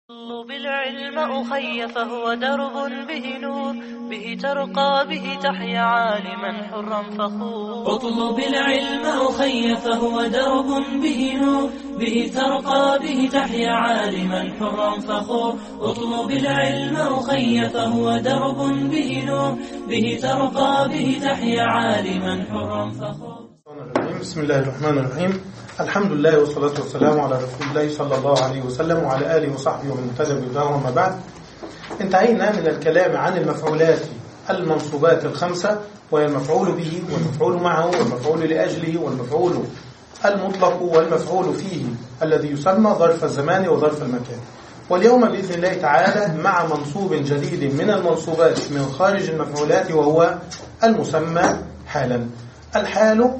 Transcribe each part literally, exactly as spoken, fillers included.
اطلب العلم أخي فهو درب به نور، به ترقى به تحيا عالما حرا فخور. اطلب العلم أخي فهو درب به نور، به ترقى به تحيا عالما حرا فخور. اطلب العلم أخي فهو درب به نور، به ترقى به تحيا عالما حرا فخور. بسم الله الرحمن الرحيم. الحمد لله والصلاة والسلام على رسول الله صلى الله عليه وسلم وعلى آله وصحبه ومن اهتدى بهداه. أما بعد، انتهينا من الكلام عن المفعولات المنصوبات الخمسة، وهي المفعول به والمفعول معه والمفعول لأجله والمفعول المطلق والمفعول فيه الذي يسمى ظرف الزمان وظرف المكان. واليوم بإذن الله تعالى مع منصوب جديد من المنصوبات من خارج المفعولات، وهو المسمى حالا. الحال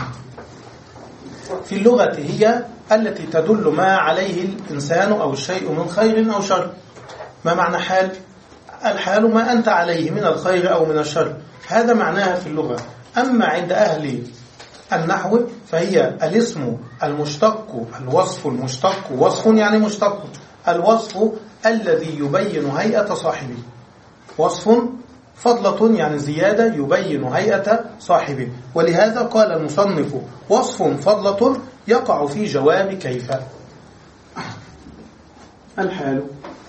في اللغة هي التي تدل ما عليه الإنسان أو الشيء من خير أو شر. ما معنى حال؟ الحال ما أنت عليه من الخير أو من الشر، هذا معناها في اللغة. أما عند أهل النحو فهي الاسم المشتق، الوصف المشتق، وصف يعني مشتق، الوصف الذي يبين هيئة صاحبه. وصف فضلة يعني زيادة يبين هيئة صاحبه. ولهذا قال المصنف: وصف فضلة يقع في جواب كيف. الحال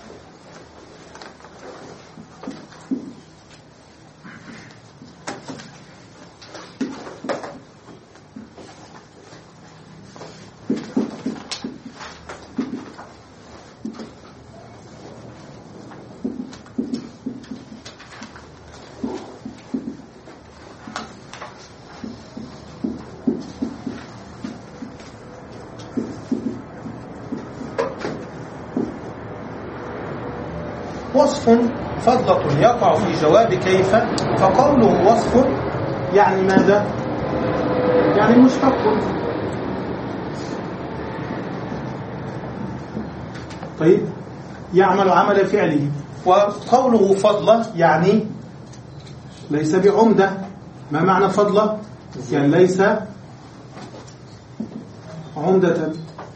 وصف فضلة يقع في جواب كيف. فقوله وصف يعني ماذا؟ يعني مشتق. طيب، يعمل عمل فعله. وقوله فضلة يعني ليس بعمدة. ما معنى فضلة؟ يعني ليس عمدة.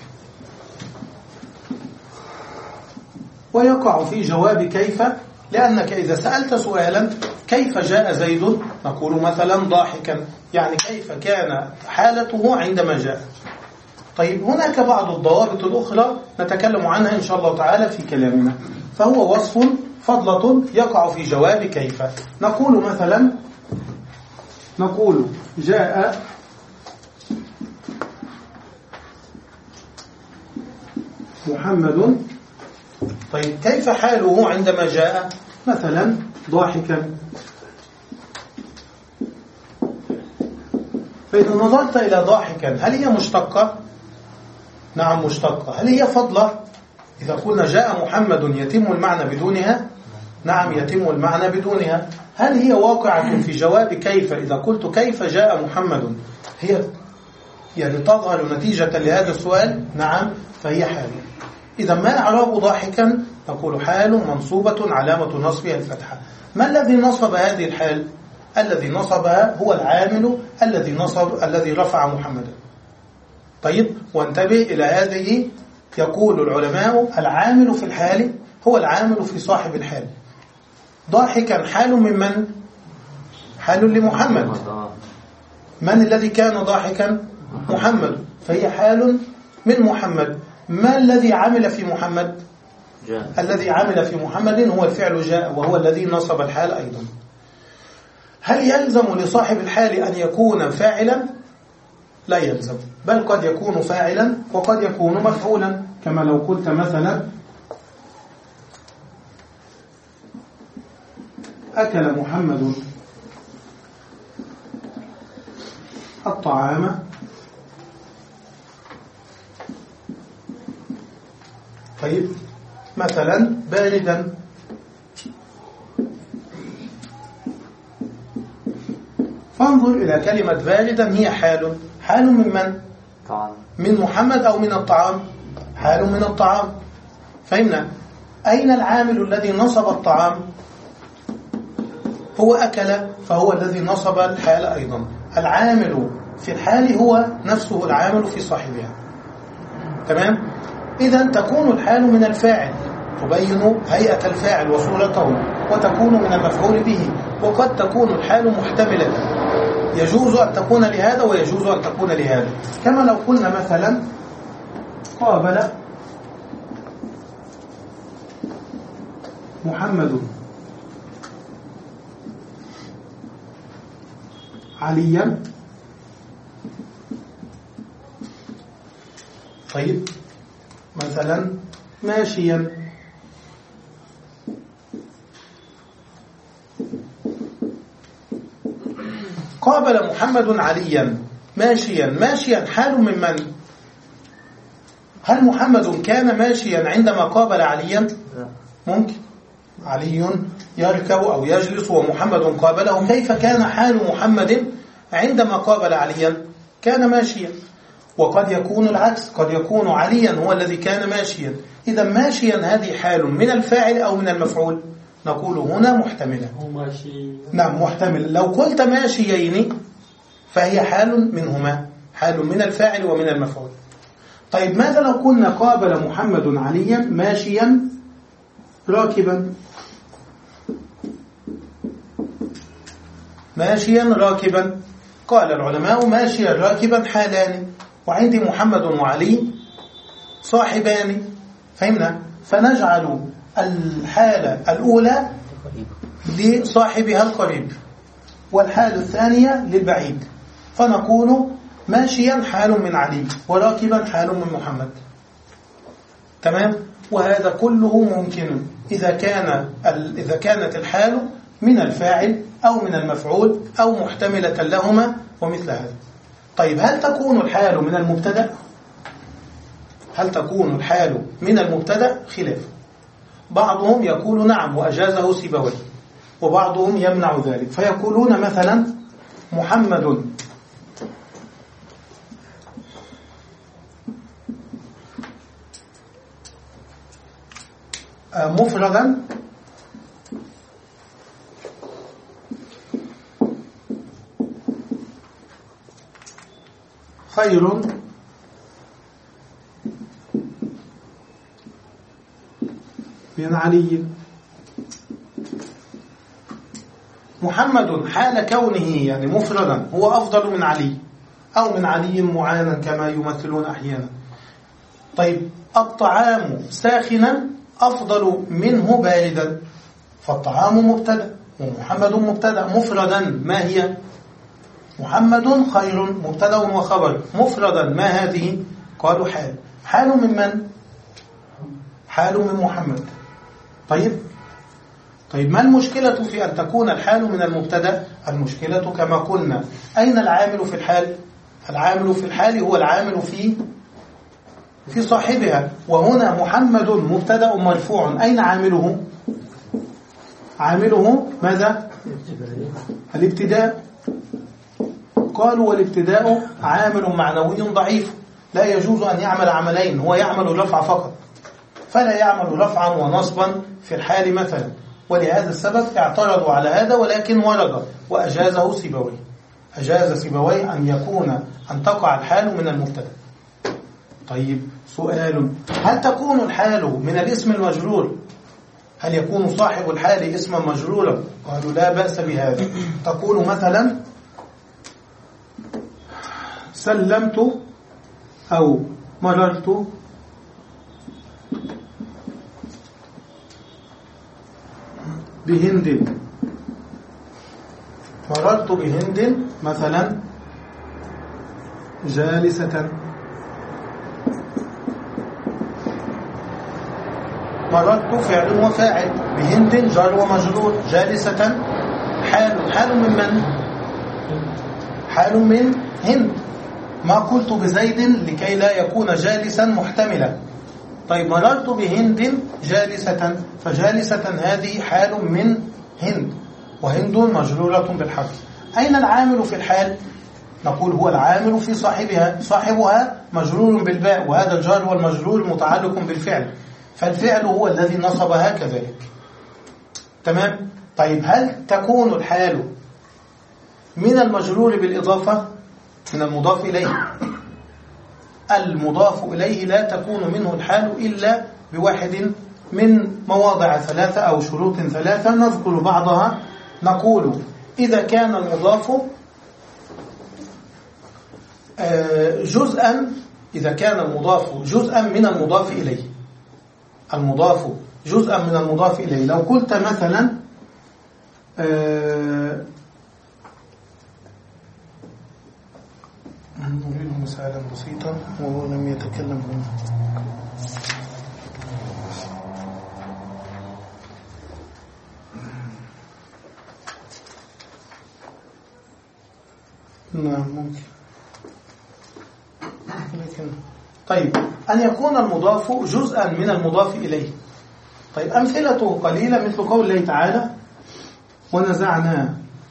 ويقع في جواب كيف لأنك إذا سألت سؤالا: كيف جاء زيد؟ نقول مثلا ضاحكا، يعني كيف كان حالته عندما جاء. طيب، هناك بعض الضوابط الأخرى نتكلم عنها إن شاء الله تعالى في كلامنا. فهو وصف فضلة يقع في جواب كيف. نقول مثلا نقول جاء محمد. طيب، كيف حاله عندما جاء؟ مثلا ضاحكا. فإذا نظرت إلى ضاحكا، هل هي مشتقة؟ نعم مشتقة. هل هي فضلة؟ إذا قلنا جاء محمد يتم المعنى بدونها؟ نعم يتم المعنى بدونها. هل هي واقعة في جواب كيف؟ إذا قلت كيف جاء محمد، هي يعني تظهر نتيجة لهذا السؤال؟ نعم، فهي حال. إذا ما إعراب ضاحكا؟ نقول حال منصوبة علامة نصبها الفتحة. ما الذي نصب هذه الحال؟ الذي نصبها هو العامل الذي نصب الذي رفع محمدا. طيب، وانتبه إلى هذه. يقول العلماء: العامل في الحال هو العامل في صاحب الحال. ضاحكا حال من من؟ حال لمحمد. من الذي كان ضاحكا؟ محمد، فهي حال من محمد. ما الذي عمل في محمد؟ جاء. الذي عمل في محمد هو الفعل جاء، وهو الذي نصب الحال أيضا. هل يلزم لصاحب الحال أن يكون فاعلا؟ لا يلزم، بل قد يكون فاعلا وقد يكون مفعولا. كما لو قلت مثلا: أكل محمد الطعام. طيب، مثلا باردا. فانظر إلى كلمة باردا، هي حال. حال من من؟ طعام. من محمد أو من الطعام؟ حال من الطعام. فهمنا. أين العامل الذي نصب الطعام؟ هو أكل، فهو الذي نصب الحال أيضا. العامل في الحال هو نفسه العامل في صاحبها. تمام؟ إذن تكون الحال من الفاعل. تبين هيئة الفاعل وصورته وتكون من المفعول به، وقد تكون الحال محتملة، يجوز أن تكون لهذا ويجوز أن تكون لهذا. كما لو قلنا مثلا قابل محمد عليا. طيب مثلا ماشيا، قابل محمد عليا ماشيا. ماشيا حال من من؟ هل محمد كان ماشيا عندما قابل عليا؟ ممكن علي يركب أو يجلس ومحمد قابله. كيف كان حال محمد عندما قابل عليا؟ كان ماشيا. وقد يكون العكس، قد يكون عليا هو الذي كان ماشيا. إذا ماشيا هذه حال من الفاعل أو من المفعول؟ نقول هنا محتملة. نعم محتمل. لو قلت ماشيين فهي حال منهما، حال من الفاعل ومن المفعول. طيب ماذا لو قلنا قابل محمد عليا ماشيا راكبا؟ ماشيا راكبا، قال العلماء ماشيا راكبا حالان، وعندي محمد وعلي صاحبان. فهمنا؟ فنجعل الحالة الأولى لصاحبها القريب والحالة الثانية للبعيد، فنقول ماشيا حال من علي وراكبا حال من محمد. تمام؟ وهذا كله ممكن إذا كان إذا كانت الحال من الفاعل أو من المفعول أو محتملة لهما ومثل هذا. طيب هل تكون الحال من المبتدأ؟ هل تكون الحال من المبتدأ؟ خلاف. بعضهم يقول نعم وأجازه سيبويه، وبعضهم يمنع ذلك، فيقولون مثلا محمد مفردا خير من علي. محمد حال كونه يعني مفردا هو أفضل من علي، أو من علي معانا كما يمثلون أحيانا. طيب الطعام ساخنا أفضل منه باردا، فالطعام مبتدأ ومحمد مبتدأ. مفردا ما هي؟ محمد خير مبتدأ وخبر. مفردا ما هذه؟ قالوا حال. حال من من؟ حال من محمد. طيب طيب ما المشكلة في أن تكون الحال من المبتدأ؟ المشكلة كما قلنا أين العامل في الحال؟ العامل في الحال هو العامل في في صاحبها، وهنا محمد مبتدأ مرفوع. أين عامله؟ عامله ماذا؟ الابتداء. قالوا والابتداء عامل معنوي ضعيف، لا يجوز أن يعمل عملين، هو يعمل الرفع فقط، فلا يعمل رفعا ونصبا في الحال مثلا. ولهذا السبب اعترضوا على هذا، ولكن ورد وأجازه سيبوي. أجاز سيبوي أن يكون أن تقع الحال من المبتدأ. طيب سؤال، هل تكون الحال من الاسم المجرور؟ هل يكون صاحب الحال اسما مجرورا؟ قالوا لا بأس بهذا. تقول مثلا سلمت أو مررت بهند. مررت بهند مثلا جالسة. مررت فعل وفاعل، بهند جار ومجرور، جالسة حال. حال من من؟ حال من هند. ما قلت بزيد لكي لا يكون جالسا محتملا. طيب مررت بهند جالسة، فجالسة هذه حال من هند، وهند مجرورة بالحرف. أين العامل في الحال؟ نقول هو العامل في صاحبها، صاحبها مجرور بالباء، وهذا الجار والمجرور متعلق بالفعل، فالفعل هو الذي نصبها كذلك. تمام؟ طيب هل تكون الحال من المجرور بالإضافة؟ من المضاف إليه. المضاف إليه لا تكون منه الحال إلا بواحد من مواضع ثلاثة أو شروط ثلاثة نذكر بعضها. نقول إذا كان المضاف جزءا إذا كان المضاف جزءا من المضاف إليه، المضاف جزءا من المضاف إليه. لو قلت مثلا نريد مثالا بسيطا وهو لم يتكلم هنا. نعم ممكن، لكن طيب أن يكون المضاف جزءا من المضاف إليه. طيب أمثلته قليلة، مثل قول الله تعالى ونزعنا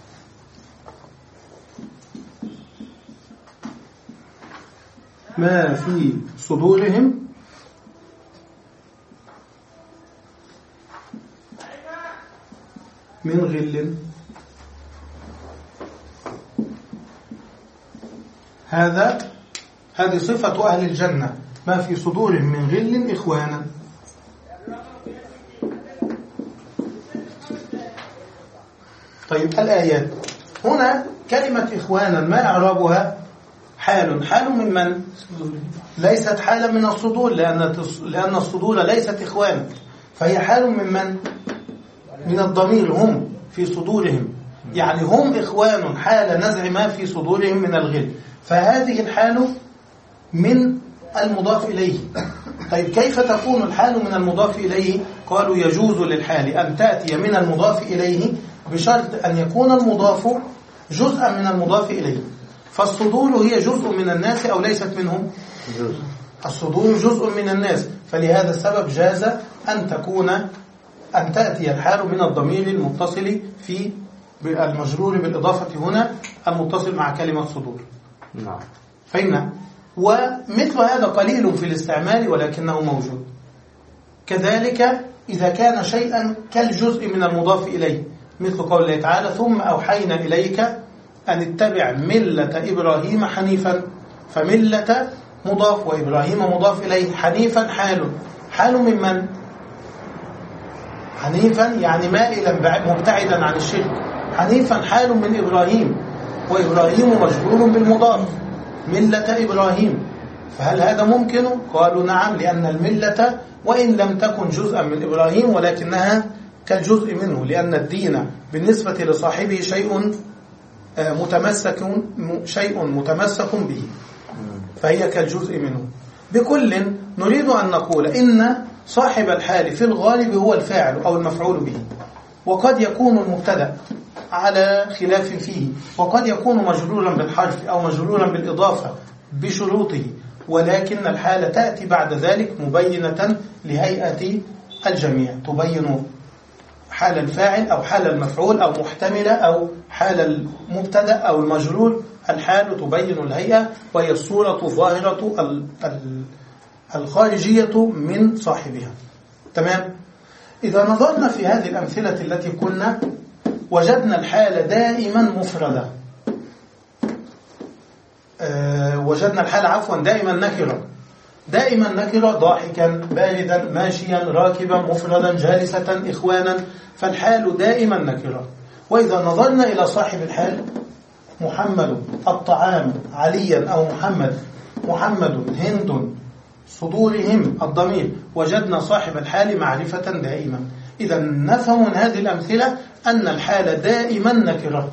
ما في صدورهم من غل. هذا هذه صفة أهل الجنة، ما في صدورهم من غل إخوانا. طيب الآيات هنا كلمة إخوانا ما إعرابها؟ حال حال من من؟ ليست حالا من الصدور، لأن لأن الصدور ليست إخوانا، فهي حال من من؟ من الضمير هم في صدورهم، يعني هم إخوان حال نزع ما في صدورهم من الغل، فهذه الحال من المضاف إليه. طيب كيف تكون الحال من المضاف إليه؟ قالوا يجوز للحال أن تأتي من المضاف إليه بشرط أن يكون المضاف جزءا من المضاف إليه. فالصدور هي جزء من الناس أو ليست منهم؟ الصدور جزء من الناس، فلهذا السبب جاز أن تكون أن تأتي الحال من الضمير المتصل في المجرور بالإضافة هنا المتصل مع كلمة صدور. نعم. فهمنا؟ ومثل هذا قليل في الاستعمال ولكنه موجود. كذلك إذا كان شيئا كالجزء من المضاف إليه، مثل قول الله تعالى ثم أوحينا إليك أن اتبع ملة إبراهيم حنيفا، فملة مضاف وإبراهيم مضاف إليه، حنيفا حال حال من من؟ حنيفا يعني مائلا مبتعدا عن الشرك، حنيفا حال من إبراهيم، وإبراهيم مجرور بالمضاف ملة إبراهيم. فهل هذا ممكن؟ قالوا نعم، لأن الملة وإن لم تكن جزءا من إبراهيم ولكنها كالجزء منه، لأن الدين بالنسبة لصاحبه شيء متمسك شيء متمسك به، فهي كالجزء منه. بكل نريد أن نقول إن صاحب الحال في الغالب هو الفاعل أو المفعول به، وقد يكون المبتدأ على خلاف فيه، وقد يكون مجرورا بالحرف أو مجرورا بالإضافة بشروطه، ولكن الحالة تأتي بعد ذلك مبينة لهيئة الجميع، تبين حال الفاعل أو حال المفعول أو محتملة أو حال المبتدأ أو المجرور. الحال تبين الهيئة، وهي الصورة الظاهرة الخارجية من صاحبها. تمام؟ إذا نظرنا في هذه الأمثلة التي قلنا وجدنا الحال دائما مفردة، أه وجدنا الحال عفوا دائما نكرة، دائما نكرة، ضاحكا باردا ماشيا راكبا مفردا جالسة إخوانا، فالحال دائما نكرة. وإذا نظرنا إلى صاحب الحال محمد الطعام عليا أو محمد محمد هند صدورهم الضمير، وجدنا صاحب الحال معرفة دائما. إذا نفهم من هذه الأمثلة أن الحال دائما نكرة،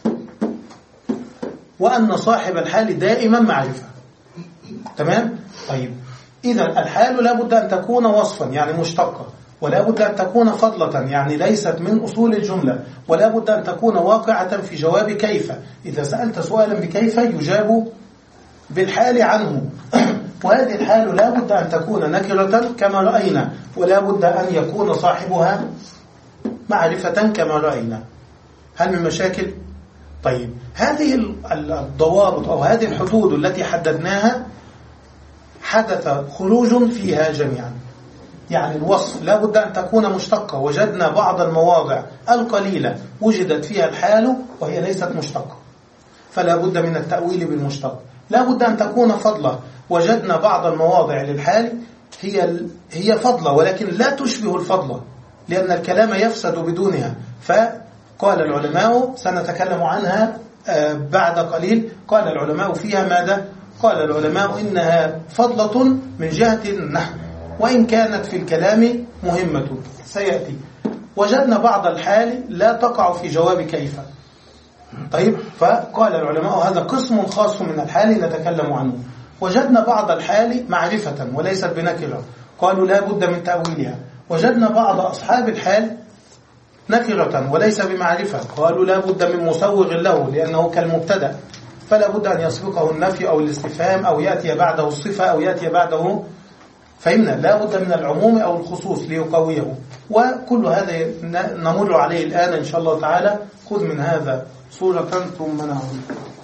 وأن صاحب الحال دائما معرفة. تمام؟ طيب إذا الحال لا بد أن تكون وصفا يعني مشتقة، ولا بد أن تكون فضلة يعني ليست من أصول الجملة، ولا بد أن تكون واقعة في جواب كيف. إذا سألت سؤالا بكيف يجاب بالحال عنه، وهذه الحال لا بد أن تكون نكرة كما رأينا، ولا بد أن يكون صاحبها معرفة كما رأينا. هل من مشاكل؟ طيب هذه الضوابط أو هذه الحدود التي حددناها حدث خروج فيها جميعا. يعني الوصف لا بد أن تكون مشتقة، وجدنا بعض المواضع القليلة وجدت فيها الحال وهي ليست مشتقة، فلا بد من التأويل بالمشتق. لا بد أن تكون فضلة، وجدنا بعض المواضع للحال هي هي فضلة ولكن لا تشبه الفضلة، لأن الكلام يفسد بدونها. فقال العلماء سنتكلم عنها بعد قليل. قال العلماء فيها ماذا؟ قال العلماء إنها فضلة من جهة النحو، وإن كانت في الكلام مهمة سيأتي. وجدنا بعض الحال لا تقع في جواب كيف. طيب، فقال العلماء هذا قسم خاص من الحال نتكلم عنه. وجدنا بعض الحال معرفة وليست بنكرة، قالوا لا بد من تأويلها. وجدنا بعض أصحاب الحال نكرة وليس بمعرفة، قالوا لا بد من مسوغ له لأنه كالمبتدأ، فلا بد أن يسبقه النفي أو الاستفهام أو يأتي بعده الصفة أو يأتي بعده، فهمنا، لا بد من العموم أو الخصوص ليقويه. وكل هذا نمر عليه الآن إن شاء الله تعالى. خذ من هذا صورة ثم نعود.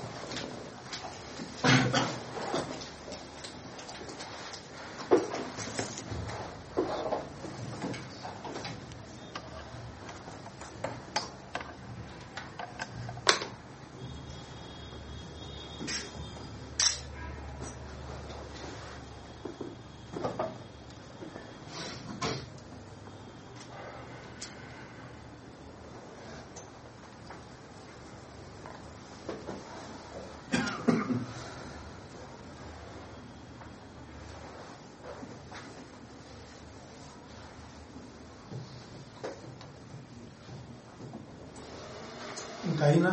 انتهينا.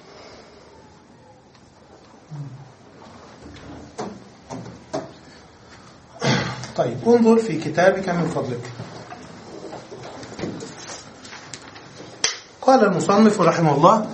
طيب، انظر في كتابك من فضلك. قال المصنف رحمه الله: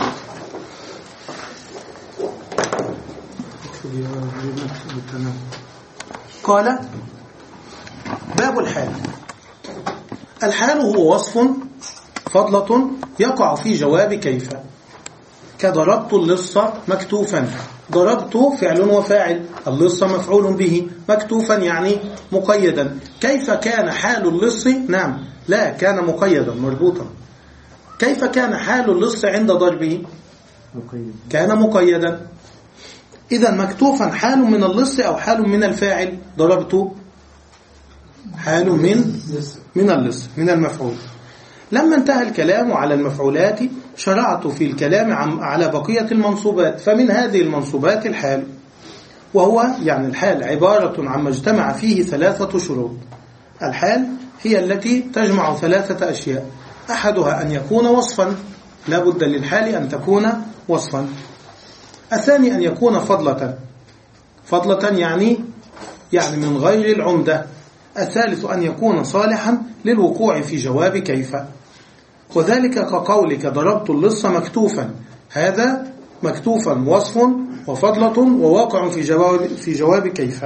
قال: باب الحال. الحال هو وصف فضلة يقع في جواب كيف، كضربت اللص مكتوفا. ضربت فعل وفاعل، اللص مفعول به، مكتوفا يعني مقيدا. كيف كان حال اللص؟ نعم، لا، كان مقيدا مربوطا. كيف كان حال اللص عند ضربه؟ كان مقيدا. إذا مكتوفا حال من اللص أو حال من الفاعل؟ ضربت حال من من اللص، من المفعول. لما انتهى الكلام على المفعولات شرعت في الكلام على بقية المنصوبات. فمن هذه المنصوبات الحال، وهو يعني الحال عبارة عما اجتمع فيه ثلاثة شروط. الحال هي التي تجمع ثلاثة أشياء: أحدها أن يكون وصفا، لا بد للحال أن تكون وصفا. الثاني أن يكون فضلة، فضلة يعني يعني من غير العمدة. الثالث أن يكون صالحا للوقوع في جواب كيف، وذلك كقولك ضربت اللص مكتوفا، هذا مكتوفا وصف وفضلة وواقع في جواب في جواب كيف.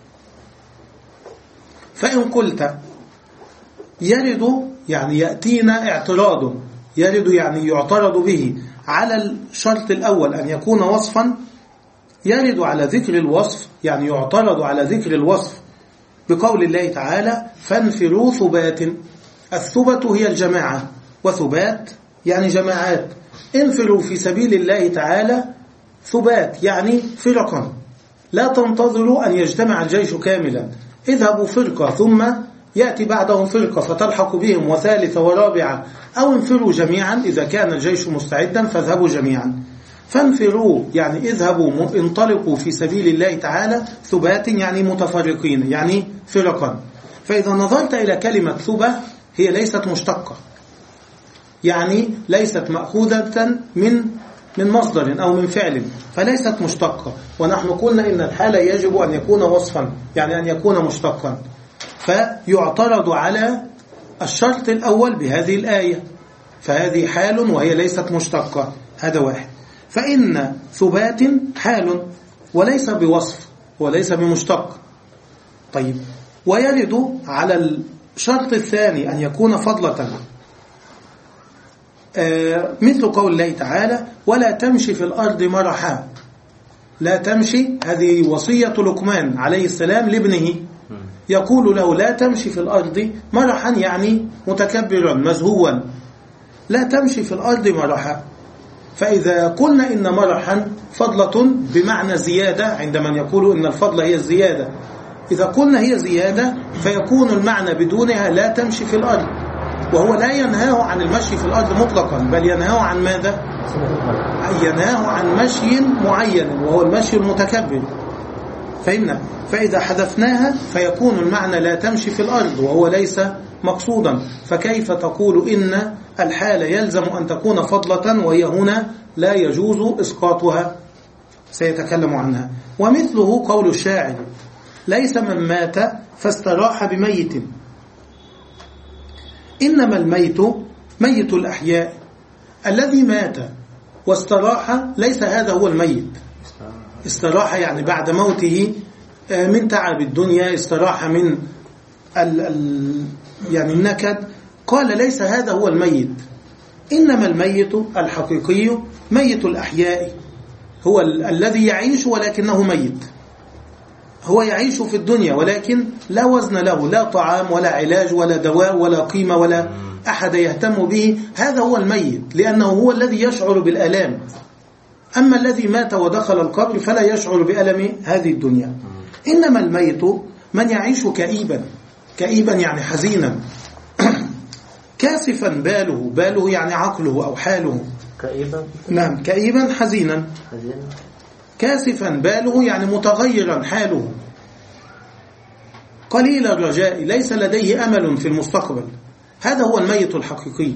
فإن قلت يرد يعني يأتينا اعتراض، يرد يعني يعترض به على الشرط الأول أن يكون وصفا، يرد على ذكر الوصف يعني يعترض على ذكر الوصف بقول الله تعالى: فانفروا ثبات. الثبت هي الجماعة، وثبات يعني جماعات. انفروا في سبيل الله تعالى ثبات يعني فرقا، لا تنتظروا أن يجتمع الجيش كاملا. اذهبوا فرقة ثم يأتي بعدهم فرقة فتلحق بهم وثالثة ورابعة، أو انفروا جميعا إذا كان الجيش مستعدا فاذهبوا جميعا. فانفروا يعني اذهبوا، انطلقوا في سبيل الله تعالى ثبات يعني متفرقين يعني فرقا. فإذا نظرت إلى كلمة ثبة هي ليست مشتقة، يعني ليست مأخوذة من من مصدر أو من فعل، فليست مشتقة. ونحن قلنا إن الحال يجب أن يكون وصفا يعني أن يكون مشتقا، فيعترض على الشرط الأول بهذه الآية، فهذه حال وهي ليست مشتقة. هذا واحد. فإن ثبات حال وليس بوصف وليس بمشتق. طيب، ويرد على الشرط الثاني أن يكون فضلة، آه مثل قول الله تعالى: ولا تمشي في الأرض مرحا. لا تمشي، هذه وصية لقمان عليه السلام لابنه، يقول له: لا تمشي في الأرض مرحا يعني متكبرا مزهوا، لا تمشي في الأرض مرحا. فإذا قلنا إن مرحا فضلة بمعنى زيادة، عند من يقول إن الفضل هي الزيادة، إذا قلنا هي زيادة فيكون المعنى بدونها لا تمشي في الأرض، وهو لا ينهاه عن المشي في الأرض مطلقا، بل ينهاه عن ماذا؟ ينهاه عن مشي معين وهو المشي المتكبر. فهمنا؟ فإذا حذفناها فيكون المعنى لا تمشي في الأرض وهو ليس مقصودا. فكيف تقول إن الحالة يلزم أن تكون فضلة وهي هنا لا يجوز إسقاطها؟ سيتكلم عنها. ومثله قول الشاعر: ليس من مات فاستراح بميت، إنما الميت ميت الأحياء. الذي مات واستراح ليس هذا هو الميت. استراح يعني بعد موته من تعب الدنيا، استراح من ال ال يعني النكد. قال ليس هذا هو الميت، إنما الميت الحقيقي ميت الأحياء، هو ال الذي يعيش ولكنه ميت. هو يعيش في الدنيا ولكن لا وزن له، لا طعام ولا علاج ولا دواء ولا قيمة ولا أحد يهتم به. هذا هو الميت، لأنه هو الذي يشعر بالآلام. أما الذي مات ودخل القبر فلا يشعر بألم هذه الدنيا. إنما الميت من يعيش كئيبا، كئيبا يعني حزينا، كاسفا باله، باله يعني عقله أو حاله. كئيبا؟ نعم، كئيبا حزينا. حزينا. كاسفا باله يعني متغيرا حاله. قليل الرجاء، ليس لديه أمل في المستقبل. هذا هو الميت الحقيقي.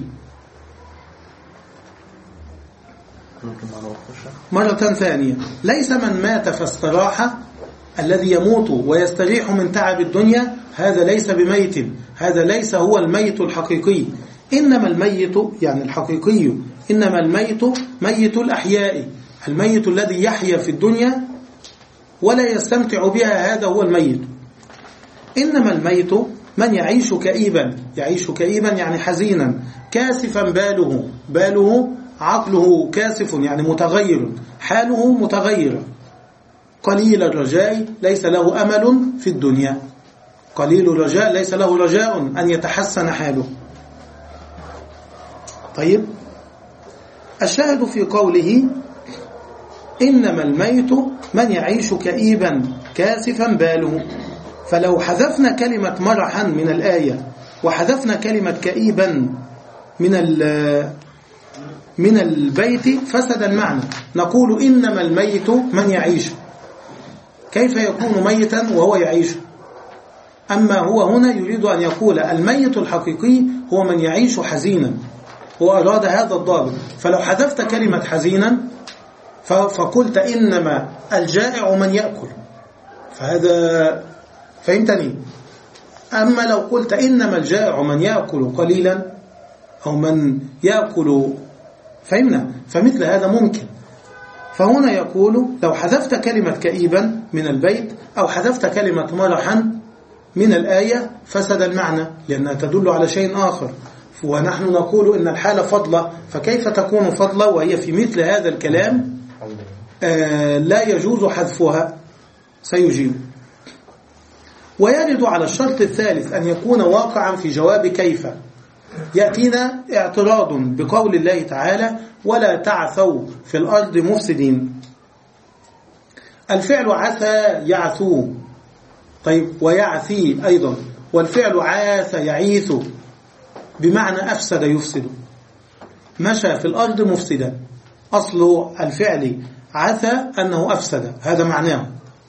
مرة ثانية: ليس من مات فاستراح، الذي يموت ويستريح من تعب الدنيا هذا ليس بميت، هذا ليس هو الميت الحقيقي. إنما الميت يعني الحقيقي، إنما الميت ميت الأحياء، الميت الذي يحيا في الدنيا ولا يستمتع بها، هذا هو الميت. إنما الميت من يعيش كئيبا، يعيش كئيبا يعني حزينا، كاسفا باله، باله عقله كاسف يعني متغير، حاله متغيرة. قليل الرجاء، ليس له أمل في الدنيا. قليل الرجاء ليس له رجاء أن يتحسن حاله. طيب، الشاهد في قوله إنما الميت من يعيش كئيبا كاسفا باله. فلو حذفنا كلمة مرحا من الآية وحذفنا كلمة كئيبا من من البيت فسد المعنى. نقول إنما الميت من يعيش، كيف يكون ميتا وهو يعيش؟ أما هو هنا يريد أن يقول الميت الحقيقي هو من يعيش حزينا، وأراد هذا الضابط. فلو حذفت كلمة حزينا فقلت إنما الجائع من يأكل، فهذا فهمتني. أما لو قلت إنما الجائع من يأكل قليلا أو من يأكل، فهمنا، فمثل هذا ممكن. فهنا يقول لو حذفت كلمة كئيبا من البيت أو حذفت كلمة مرحا من الآية فسد المعنى، لأنها تدل على شيء آخر. ونحن نقول إن الحالة فضلة، فكيف تكون فضلة وهي في مثل هذا الكلام آه لا يجوز حذفها؟ سيجيب. ويرد على الشرط الثالث أن يكون واقعا في جواب كيف. يأتينا اعتراض بقول الله تعالى ولا تعثوا في الأرض مفسدين. الفعل عثى يعثو، طيب، ويعثي أيضا، والفعل عاث يعيث بمعنى أفسد يفسد، مشى في الأرض مفسدا. أصل الفعل عثى أنه أفسد، هذا معناه.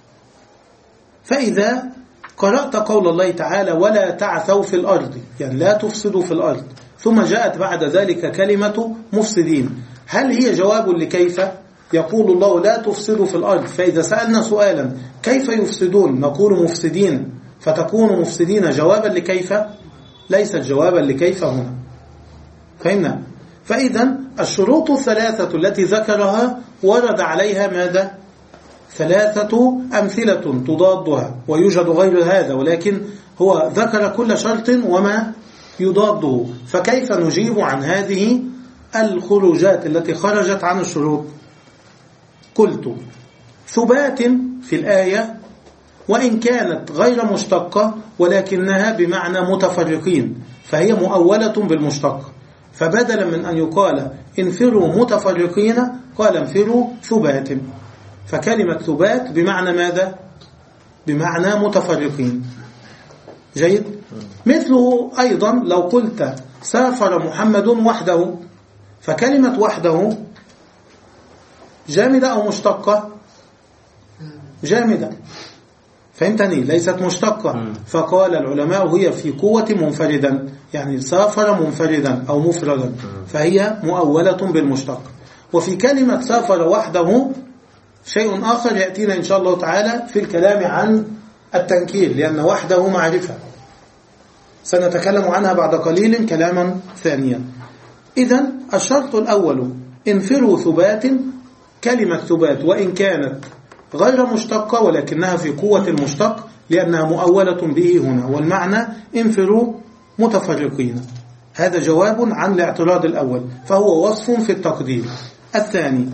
فإذا قرأت قول الله تعالى ولا تعثوا في الأرض، يعني لا تفسدوا في الأرض، ثم جاءت بعد ذلك كلمة مفسدين، هل هي جواب لكيف؟ يقول الله لا تفسدوا في الأرض، فإذا سألنا سؤالا كيف يفسدون نقول مفسدين، فتكون مفسدين جوابا لكيف؟ ليست جوابا لكيف هنا. فهمنا؟ فإذا الشروط الثلاثة التي ذكرها ورد عليها ماذا؟ ثلاثة أمثلة تضادها، ويوجد غير هذا، ولكن هو ذكر كل شرط وما يضاده. فكيف نجيب عن هذه الخروجات التي خرجت عن الشروط؟ قلت ثبات في الآية وإن كانت غير مشتقة ولكنها بمعنى متفرقين، فهي مؤولة بالمشتق، فبدلا من أن يقال انفروا متفرقين قال انفروا ثبات. فكلمة ثبات بمعنى ماذا؟ بمعنى متفرقين. جيد. مثله أيضا لو قلت سافر محمد وحده، فكلمة وحده جامدة أو مشتقة؟ جامدة، فهمتني؟ ليست مشتقة. فقال العلماء هي في قوة منفردا، يعني سافر منفردا أو مفردا، فهي مؤولة بالمشتق. وفي كلمة سافر وحده شيء آخر يأتينا إن شاء الله تعالى في الكلام عن التنكير، لأن وحده معرفة سنتكلم عنها بعد قليل كلاما ثانيا. إذن الشرط الأول انفروا ثبات، كلمة ثبات وإن كانت غير مشتقة ولكنها في قوة المشتق لأنها مؤولة به هنا، والمعنى انفروا متفرقين. هذا جواب عن الاعتراض الأول، فهو وصف في التقدير. الثاني،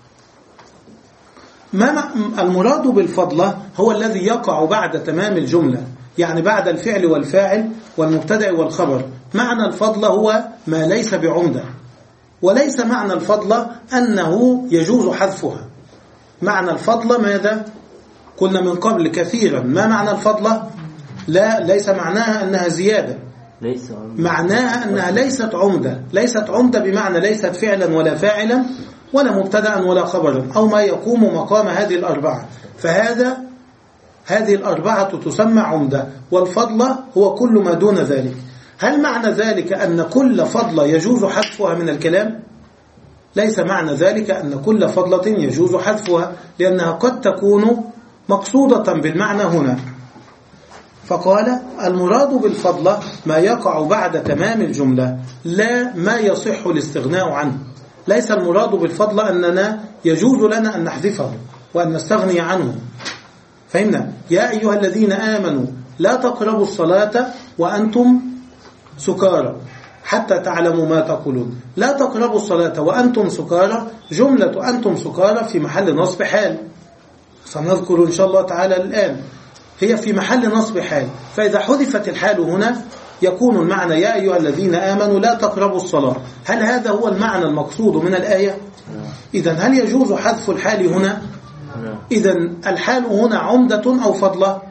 ما المراد بالفضلة هو الذي يقع بعد تمام الجملة، يعني بعد الفعل والفاعل والمبتدأ والخبر. معنى الفضلة هو ما ليس بعمدة، وليس معنى الفضلة أنه يجوز حذفها. معنى الفضلة ماذا؟ قلنا من قبل كثيرا ما معنى الفضلة؟ لا، ليس معناها أنها زيادة، ليس معناها أنها ليست عمدة. ليست عمدة بمعنى ليست فعلا ولا فاعلا ولا مبتدأ ولا خبرا أو ما يقوم مقام هذه الأربعة، فهذا هذه الأربعة تسمى عمدة، والفضلة هو كل ما دون ذلك. هل معنى ذلك أن كل فضلة يجوز حذفها من الكلام؟ ليس معنى ذلك أن كل فضلة يجوز حذفها، لأنها قد تكون مقصودة بالمعنى هنا. فقال المراد بالفضلة ما يقع بعد تمام الجملة، لا ما يصح الاستغناء عنه. ليس المراد بالفضلة أننا يجوز لنا أن نحذفه وأن نستغني عنه. فهمنا؟ يا أيها الذين آمنوا لا تقربوا الصلاة وأنتم سكارى حتى تعلموا ما تقولون. لا تقربوا الصلاة وأنتم سكارى، جملة أنتم سكارى في محل نصب حال، سنذكر إن شاء الله تعالى الآن، هي في محل نصب حال. فإذا حذفت الحال هنا يكون المعنى يا أيها الذين آمنوا لا تقربوا الصلاة. هل هذا هو المعنى المقصود من الآية؟ إذن هل يجوز حذف الحال هنا؟ إذن الحال هنا عمدة أو فضلة؟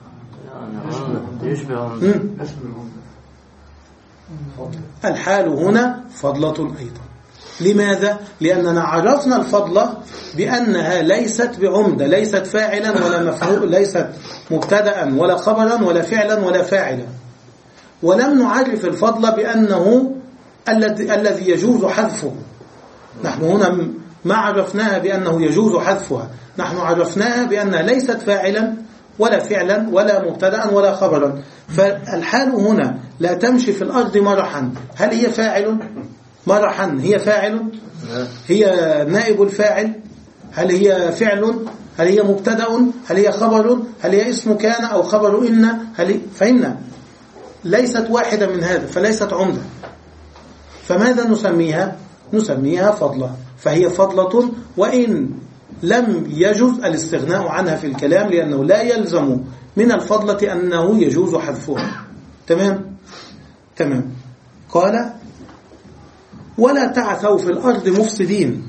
الحال هنا فضلة أيضا. لماذا؟ لأننا عرفنا الفضلة بأنها ليست بعمدة، ليست فاعلا ولا مفعول، ليست مبتدأ ولا خبرا ولا فعلا ولا فاعلا. ولم نعرف الفضلة بأنه الذي يجوز حذفه. نحن هنا ما عرفناها بأنه يجوز حذفها، نحن عرفناها بأنها ليست فاعلا ولا فعلا ولا مبتدأ ولا خبرا. فالحال هنا لا تمشي في الأرض مرحا. هل هي فاعل؟ مرحا هي فاعل؟ هي نائب الفاعل؟ هل هي فعل؟ هل هي مبتدأ؟ هل هي خبر؟ هل هي اسم كان أو خبر إن؟ هل فإن ليست واحدة من هذا، فليست عمدة. فماذا نسميها؟ نسميها فضلة. فهي فضلة وإن لم يجوز الاستغناء عنها في الكلام، لأنه لا يلزم من الفضلة أنه يجوز حذفها. تمام؟ تمام. قال ولا تعثوا في الأرض مفسدين.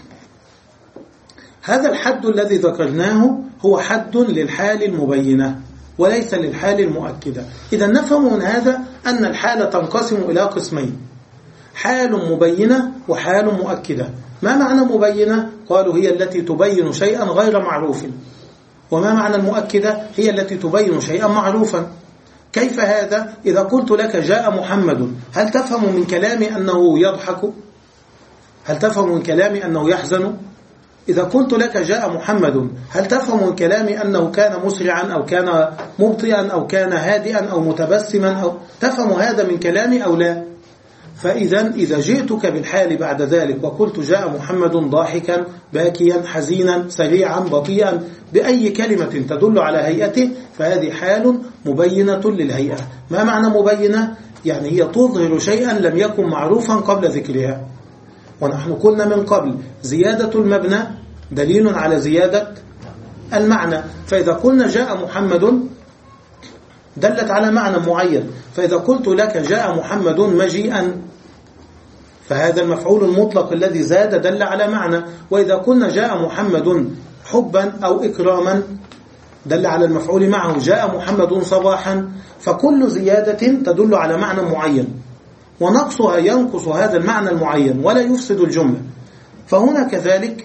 هذا الحد الذي ذكرناه هو حد للحال المبينة وليس للحال المؤكدة. إذا نفهم من هذا أن الحالة تنقسم إلى قسمين، حال مبينة وحال مؤكدة. ما معنى مبينة؟ قالوا هي التي تبين شيئا غير معروف. وما معنى المؤكدة؟ هي التي تبين شيئا معروفا. كيف هذا؟ إذا قلت لك جاء محمد، هل تفهم من كلامي أنه يضحك؟ هل تفهم من كلامي أنه يحزن؟ إذا قلت لك جاء محمد، هل تفهم من كلامي أنه كان مسرعا أو كان مبطئا أو كان هادئا أو متبسما؟ أو تفهم هذا من كلامي أو لا؟ فإذا إذا جئتك بالحال بعد ذلك وقلت جاء محمد ضاحكا باكيا حزينا سريعا بطيئا بأي كلمة تدل على هيئته، فهذه حال مبينة للهيئة. ما معنى مبينة؟ يعني هي تظهر شيئا لم يكن معروفا قبل ذكرها. ونحن قلنا من قبل زيادة المبنى دليل على زيادة المعنى. فإذا قلنا جاء محمد دلت على معنى معين. فإذا قلت لك جاء محمد مجيئا، فهذا المفعول المطلق الذي زاد دل على معنى. وإذا قلنا جاء محمد حبا أو إكراما، دل على المفعول معه، جاء محمد صباحا، فكل زيادة تدل على معنى معين، ونقصها ينقص هذا المعنى المعين ولا يفسد الجملة. فهنا كذلك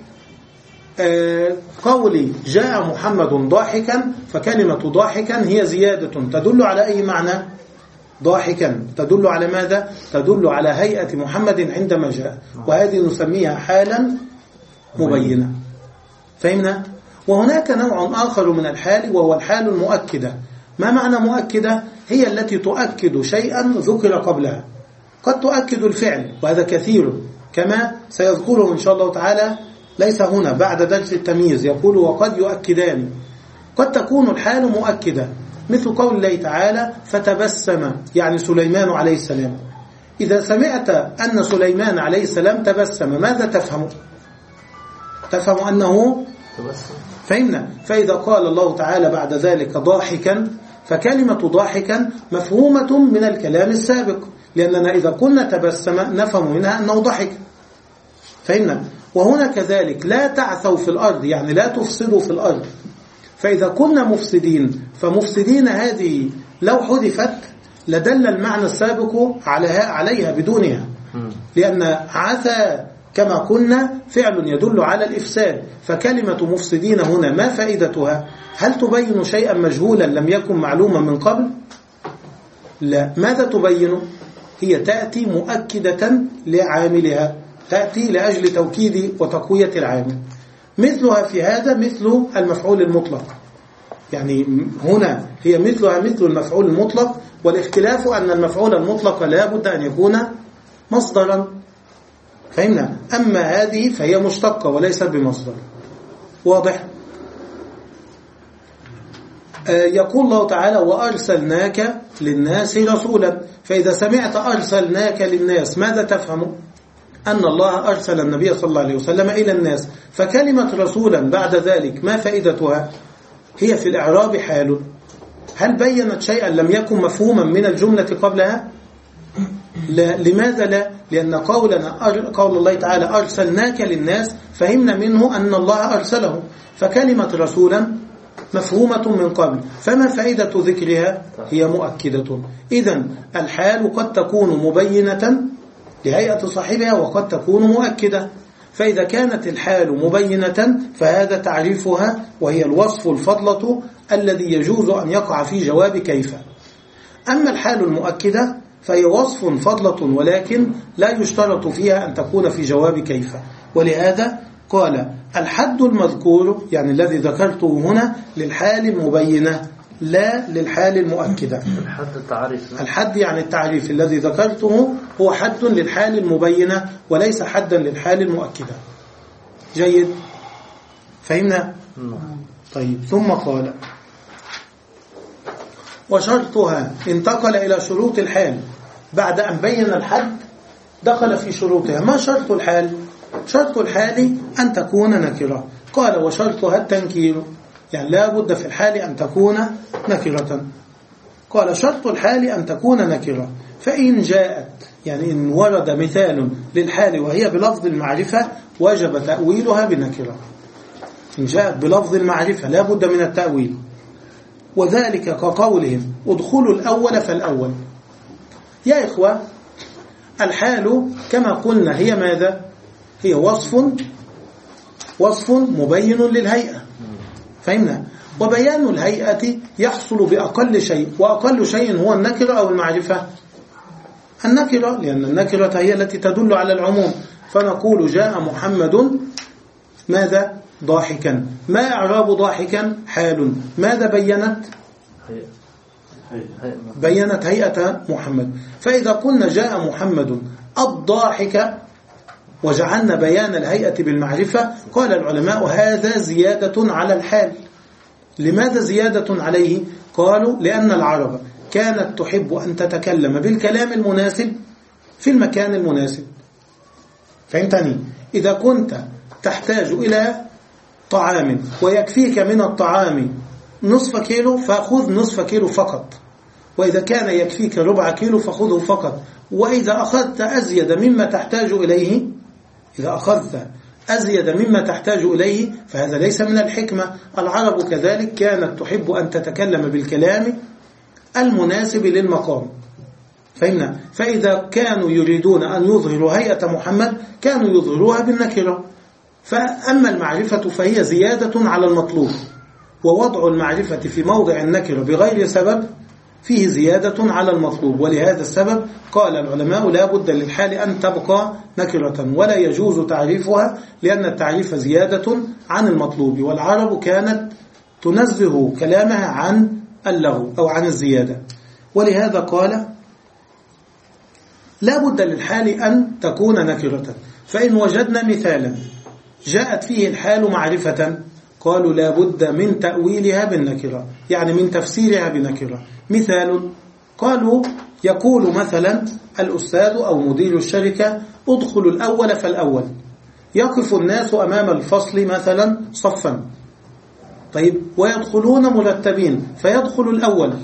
قولي جاء محمد ضاحكا، فكلمة ضاحكا هي زيادة تدل على أي معنى؟ ضاحكا تدل على ماذا؟ تدل على هيئة محمد عندما جاء، وهذه نسميها حالا مبينة. فهمنا؟ وهناك نوع آخر من الحال وهو الحال المؤكدة. ما معنى مؤكدة؟ هي التي تؤكد شيئا ذكر قبلها، قد تؤكد الفعل وهذا كثير كما سيذكره إن شاء الله تعالى، ليس هنا بعد درس التمييز، يقول وقد يؤكدان. قد تكون الحال مؤكدة مثل قول الله تعالى فتبسم، يعني سليمان عليه السلام. إذا سمعت أن سليمان عليه السلام تبسم ماذا تفهم؟ تفهم أنه تبسم. فهمنا؟ فإذا قال الله تعالى بعد ذلك ضاحكا، فكلمة ضاحكا مفهومة من الكلام السابق، لأننا إذا كنا تبسم نفهم منها أنه ضحك. فهمنا؟ وهنا كذلك لا تعثوا في الأرض، يعني لا تفسدوا في الأرض. فإذا كنا مفسدين، فمفسدين هذه لو حذفت لدل المعنى السابق عليها, عليها بدونها، لأن عثى كما قلنا فعل يدل على الإفساد. فكلمة مفسدين هنا ما فائدتها؟ هل تبين شيئا مجهولا لم يكن معلوما من قبل؟ لا. ماذا تبين؟ هي تأتي مؤكدة لعاملها، تأتي لأجل توكيد وتقوية العامل. مثلها في هذا مثل المفعول المطلق، يعني هنا هي مثلها مثل المفعول المطلق، والاختلاف أن المفعول المطلق لا بد أن يكون مصدرا. فهمنا؟ أما هذه فهي مشتقة وليست بمصدر. واضح؟ آه يقول الله تعالى وأرسلناك للناس رسولا. فإذا سمعت أرسلناك للناس ماذا تفهم؟ أن الله أرسل النبي صلى الله عليه وسلم إلى الناس. فكلمة رسولا بعد ذلك ما فائدتها؟ هي في الإعراب حال. هل بينت شيئا لم يكن مفهوما من الجملة قبلها؟ لا. لماذا لا؟ لأن قولنا قول الله تعالى أرسلناك للناس فهمنا منه أن الله أرسله، فكلمة رسولا مفهومة من قبل، فما فائدة ذكرها؟ هي مؤكدة. إذن الحال قد تكون مبينة لهيئة صاحبها وقد تكون مؤكدة. فإذا كانت الحال مبينة فهذا تعريفها، وهي الوصف الفضلة الذي يجوز أن يقع في جواب كيف. أما الحال المؤكدة فهي وصف فضلة ولكن لا يشترط فيها أن تكون في جواب كيف. ولهذا قال الحد المذكور، يعني الذي ذكرته هنا، للحال المبينة لا للحال المؤكدة. الحد التعريف. الحد يعني التعريف الذي ذكرته هو حد للحال المبينة وليس حدا للحال المؤكدة. جيد؟ فهمنا؟ طيب. ثم قال وشرطها انتقل إلى شروط الحال. بعد أن بين الحد دخل في شروطها. ما شرط الحال؟ شرط الحال أن تكون نكرة. قال وشرطها التنكير، يعني لا بد في الحال أن تكون نكرة. قال شرط الحال أن تكون نكرة، فإن جاءت، يعني إن ورد مثال للحال وهي بلفظ المعرفة وجب تأويلها بنكرة. إن جاءت بلفظ المعرفة لا بد من التأويل، وذلك كقولهم ادخلوا الأول فالأول. يا إخوة، الحال كما قلنا هي ماذا؟ هي وصف وصف مبين للهيئة. فهمنا؟ وبيان الهيئة يحصل بأقل شيء، وأقل شيء هو النكرة أو المعرفة. النكرة، لأن النكرة هي التي تدل على العموم. فنقول جاء محمد ماذا؟ ضاحكا. ما إعراب ضاحكا؟ حال. ماذا بينت؟ بينت هيئة محمد. فإذا قلنا جاء محمد الضاحك وجعلنا بيان الهيئة بالمعرفة، قال العلماء هذا زيادة على الحال. لماذا زيادة عليه؟ قالوا لأن العرب كانت تحب أن تتكلم بالكلام المناسب في المكان المناسب. فهمتني؟ إذا كنت تحتاج إلى طعام ويكفيك من الطعام نصف كيلو فخذ نصف كيلو فقط، وإذا كان يكفيك ربع كيلو فخذه فقط. وإذا أخذت أزيد مما تحتاج إليه، إذا أخذت أزيد مما تحتاج إليه فهذا ليس من الحكمة. العرب كذلك كانت تحب أن تتكلم بالكلام المناسب للمقام، فهمنا؟ فإذا كانوا يريدون أن يظهروا هيئة محمد كانوا يظهروها بالنكرة. فأما المعرفة فهي زيادة على المطلوب، ووضع المعرفة في موضع النكرة بغير سبب فيه زيادة على المطلوب. ولهذا السبب قال العلماء لا بد للحال أن تبقى نكرة ولا يجوز تعريفها، لأن التعريف زيادة عن المطلوب، والعرب كانت تنزه كلامها عن اللغو أو عن الزيادة. ولهذا قال لا بد للحال أن تكون نكرة. فإن وجدنا مثالا جاءت فيه الحال معرفة قالوا لا بد من تأويلها بالنكرة، يعني من تفسيرها بنكرة. مثال قالوا يقول مثلا الأستاذ أو مدير الشركة ادخلوا الأول فالأول، يقف الناس أمام الفصل مثلا صفا، طيب ويدخلون مرتبين فيدخل الأول،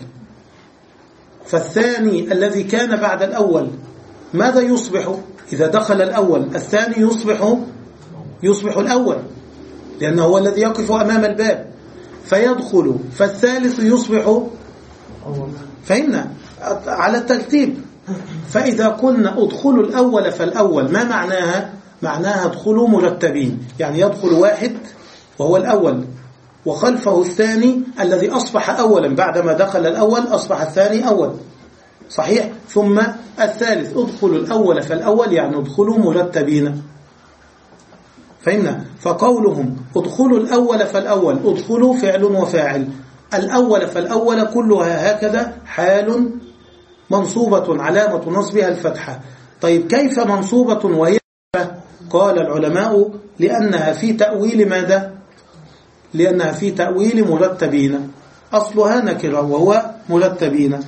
فالثاني الذي كان بعد الأول ماذا يصبح؟ إذا دخل الأول الثاني يصبح يصبح الأول، لأنه هو الذي يقف أمام الباب، فيدخل فالثالث يصبح، فهمنا على الترتيب. فإذا قلنا ادخلوا الأول فالأول ما معناها؟ معناها ادخلوا مرتبين، يعني يدخل واحد وهو الأول وخلفه الثاني الذي أصبح أولا، بعدما دخل الأول أصبح الثاني أول، صحيح؟ ثم الثالث ادخلوا الأول فالأول يعني ادخلوا مرتبين، فهمنا؟ فقولهم ادخلوا الأول فالأول، ادخلوا فعل وفاعل، الأول فالأول كلها هكذا حال منصوبة علامة نصبها الفتحة. طيب كيف منصوبة وهي؟ قال العلماء لأنها في تأويل ماذا؟ لأنها في تأويل مرتبين، أصلها نكرة وهو مرتبين.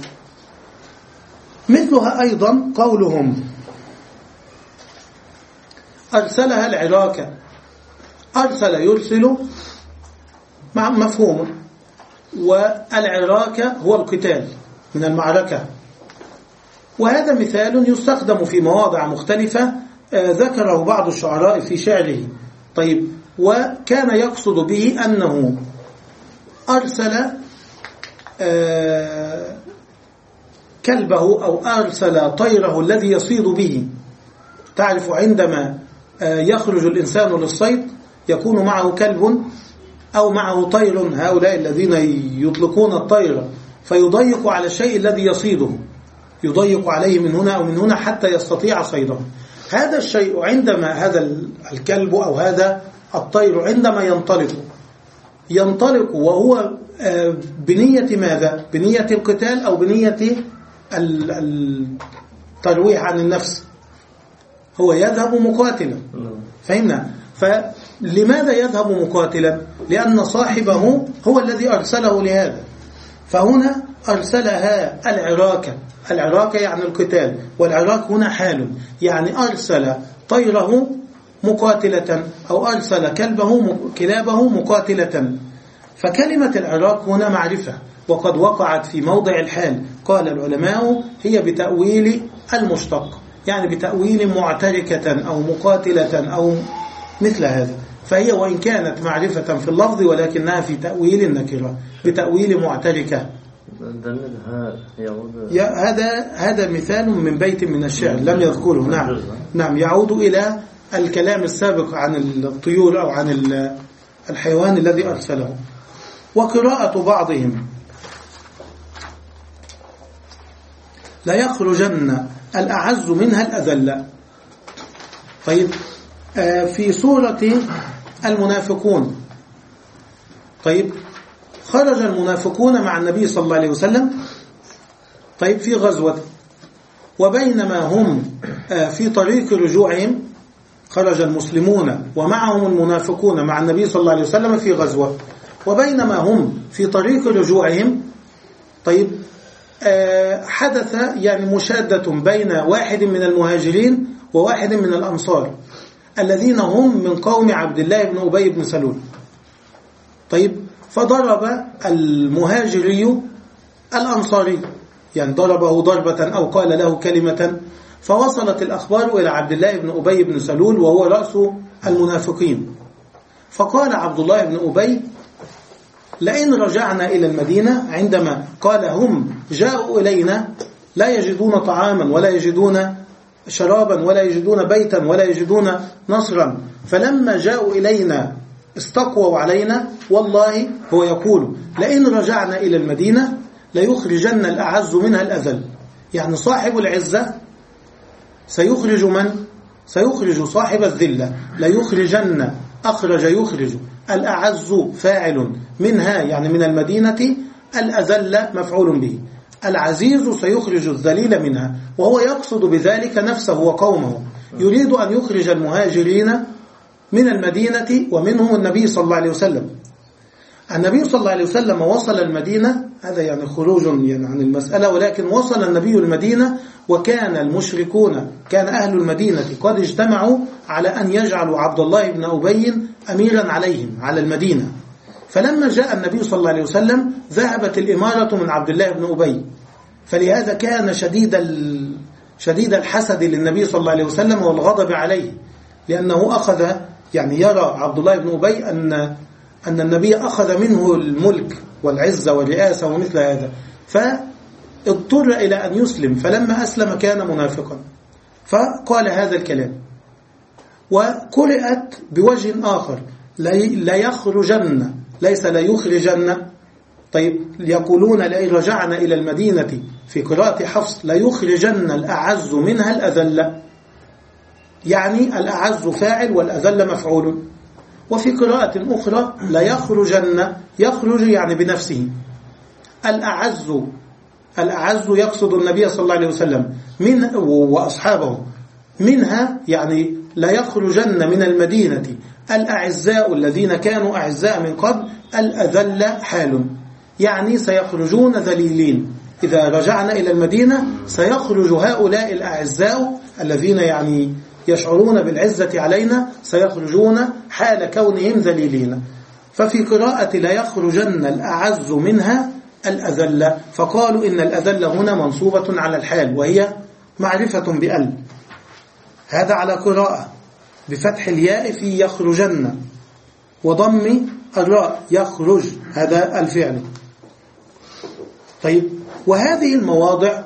مثلها أيضا قولهم أرسلها العراك، أرسل يرسل مع مفهوم، والعراك هو القتال من المعركة. وهذا مثال يستخدم في مواضع مختلفة ذكره بعض الشعراء في شعره. طيب وكان يقصد به أنه أرسل كلبه أو أرسل طيره الذي يصيد به. تعرف عندما يخرج الإنسان للصيد يكون معه كلب أو معه طير، هؤلاء الذين يطلقون الطير فيضيق على الشيء الذي يصيده، يضيق عليه من هنا أو من هنا حتى يستطيع صيده. هذا الشيء عندما هذا الكلب أو هذا الطير عندما ينطلق ينطلق وهو بنية ماذا؟ بنية القتال أو بنية الترويح عن النفس، هو يذهب مقاتلا، فهمنا؟ فلماذا يذهب مقاتلا؟ لأن صاحبه هو الذي أرسله لهذا. فهنا أرسلها العراك، العراك يعني القتال، والعراك هنا حال، يعني أرسل طيره مقاتلة أو أرسل كلبه كلابه مقاتلة. فكلمة العراك هنا معرفة وقد وقعت في موضع الحال. قال العلماء هي بتأويل المشتق، يعني بتأويل معتركة أو مقاتلة أو مثل هذا. فهي وإن كانت معرفة في اللفظ ولكنها في تأويل النكرة بتأويل معتركة. هذا هذا مثال من بيت من الشعر لم يذكره. نعم نعم يعود إلى الكلام السابق عن الطيور أو عن الحيوان الذي أرسله. وقراءة بعضهم لا يخرجن الأعز منها الأذل. طيب في سورة المنافقون، طيب خرج المنافقون مع النبي صلى الله عليه وسلم طيب في غزوة، وبينما هم في طريق رجوعهم خرج المسلمون ومعهم المنافقون مع النبي صلى الله عليه وسلم في غزوة، وبينما هم في طريق رجوعهم طيب حدث يعني مشادة بين واحد من المهاجرين وواحد من الأنصار الذين هم من قوم عبد الله بن أبي بن سلول. طيب فضرب المهاجري الأنصاري، يعني ضربه ضربة أو قال له كلمة فوصلت الأخبار إلى عبد الله بن أبي بن سلول وهو رأس المنافقين. فقال عبد الله بن أبي: لئن رجعنا إلى المدينة، عندما قال هم جاءوا إلينا لا يجدون طعاما ولا يجدون شرابا ولا يجدون بيتا ولا يجدون نصرا، فلما جاءوا إلينا استقووا علينا، والله هو يقول لئن رجعنا إلى المدينة ليخرجن الأعز منها الأذل. يعني صاحب العزة سيخرج من؟ سيخرج صاحب الذلة. ليخرجن، أخرج يخرج، الأعز فاعل منها يعني من المدينة، الأذل مفعول به. العزيز سيخرج الذليل منها، وهو يقصد بذلك نفسه وقومه، يريد أن يخرج المهاجرين من المدينة ومنهم النبي صلى الله عليه وسلم. النبي صلى الله عليه وسلم وصل المدينة، هذا يعني خروج يعني عن المسألة، ولكن وصل النبي المدينة وكان المشركون، كان أهل المدينة قد اجتمعوا على أن يجعلوا عبد الله بن أبي أميرا عليهم على المدينة. فلما جاء النبي صلى الله عليه وسلم ذهبت الإمارة من عبد الله بن أبي، فلهذا كان شديد شديد الحسد للنبي صلى الله عليه وسلم والغضب عليه، لأنه أخذ يعني يرى عبد الله بن أبي أن أن النبي أخذ منه الملك والعزة والرئاسة ومثل هذا، فاضطر إلى أن يسلم. فلما أسلم كان منافقا، فقال هذا الكلام. وقرأت بوجه آخر: لا يخرجن، ليس لا يخرجن. طيب يقولون لئن رجعنا إلى المدينة، في قراءة حفص لا يخرجن الأعز منها الأذل، يعني الأعز فاعل والأذل مفعول. وفي قراءة أخرى لا يخرجن، يخرج يعني بنفسه. الأعز الأعز يقصد النبي صلى الله عليه وسلم من وأصحابه، منها يعني لا يخرجن من المدينة الأعزاء الذين كانوا أعزاء من قبل، الأذل حال، يعني سيخرجون ذليلين. إذا رجعنا إلى المدينة سيخرج هؤلاء الأعزاء الذين يعني يشعرون بالعزة علينا، سيخرجون حال كونهم ذليلين. ففي قراءة لا يخرجن الأعز منها الأذل، فقالوا إن الأذل هنا منصوبة على الحال وهي معرفة بأل. هذا على قراءة بفتح الياء في يخرجن وضم الراء يخرج، هذا الفعل. طيب، وهذه المواضع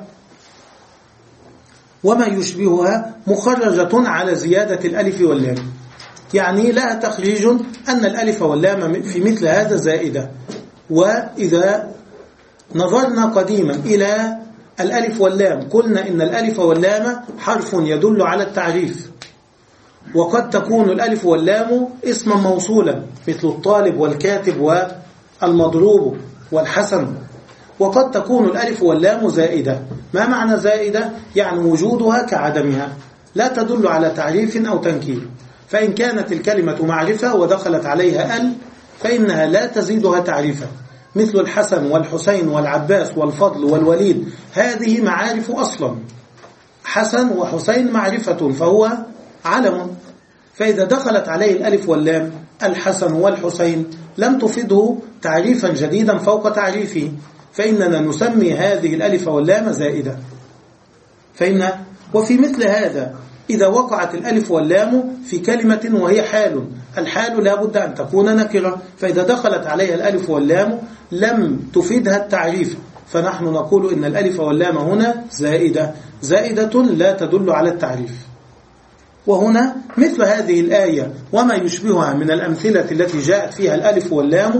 وما يشبهها مخرجة على زيادة الألف واللام، يعني لها تخريج أن الألف واللام في مثل هذا زائدة. وإذا نظرنا قديما إلى الألف واللام قلنا إن الألف واللام حرف يدل على التعريف، وقد تكون الألف واللام اسما موصولا مثل الطالب والكاتب والمضروب والحسن، وقد تكون الألف واللام زائدة. ما معنى زائدة؟ يعني وجودها كعدمها، لا تدل على تعريف أو تنكير. فإن كانت الكلمة معرفة ودخلت عليها ال فإنها لا تزيدها تعريفا، مثل الحسن والحسين والعباس والفضل والوليد، هذه معارف أصلا. حسن وحسين معرفة فهو علم، فإذا دخلت عليه الألف واللام الحسن والحسين لم تفده تعريفا جديدا فوق تعريفه، فإننا نسمي هذه الألف واللام زائدة. فإن وفي مثل هذا إذا وقعت الألف واللام في كلمة وهي حال، الحال لا بد أن تكون نكرة، فإذا دخلت عليها الألف واللام لم تفيدها التعريف، فنحن نقول إن الألف واللام هنا زائدة، زائدة لا تدل على التعريف. وهنا مثل هذه الآية وما يشبهها من الأمثلة التي جاءت فيها الألف واللام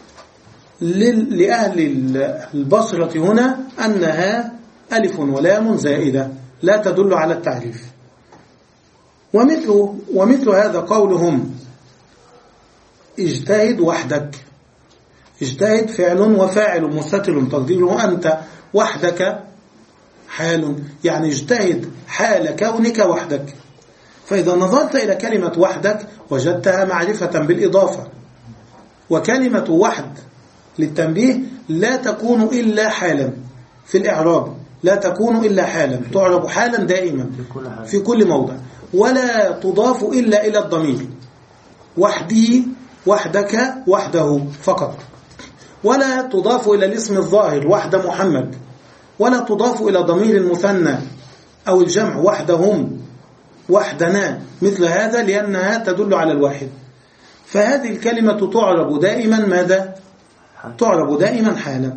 لأهل البصرة هنا أنها ألف ولام زائدة لا تدل على التعريف. ومثل, ومثل هذا قولهم اجتهد وحدك. اجتهد فعل وفاعل مستتر تقديره أنت، وحدك حال، يعني اجتهد حال كونك وحدك. فإذا نظرت إلى كلمة وحدك وجدتها معرفة بالإضافة، وكلمة وحد للتنبيه لا تكون إلا حالا في الإعراب، لا تكون إلا حالا، تعرب حالا دائما في كل موضع، ولا تضاف إلا إلى الضمير، وحدي وحدك وحده فقط، ولا تضاف إلى الاسم الظاهر وحد محمد، ولا تضاف إلى ضمير المثنى أو الجمع وحدهم وحدنا مثل هذا، لأنها تدل على الواحد. فهذه الكلمة تعرب دائما ماذا؟ تعرب دائما حالا،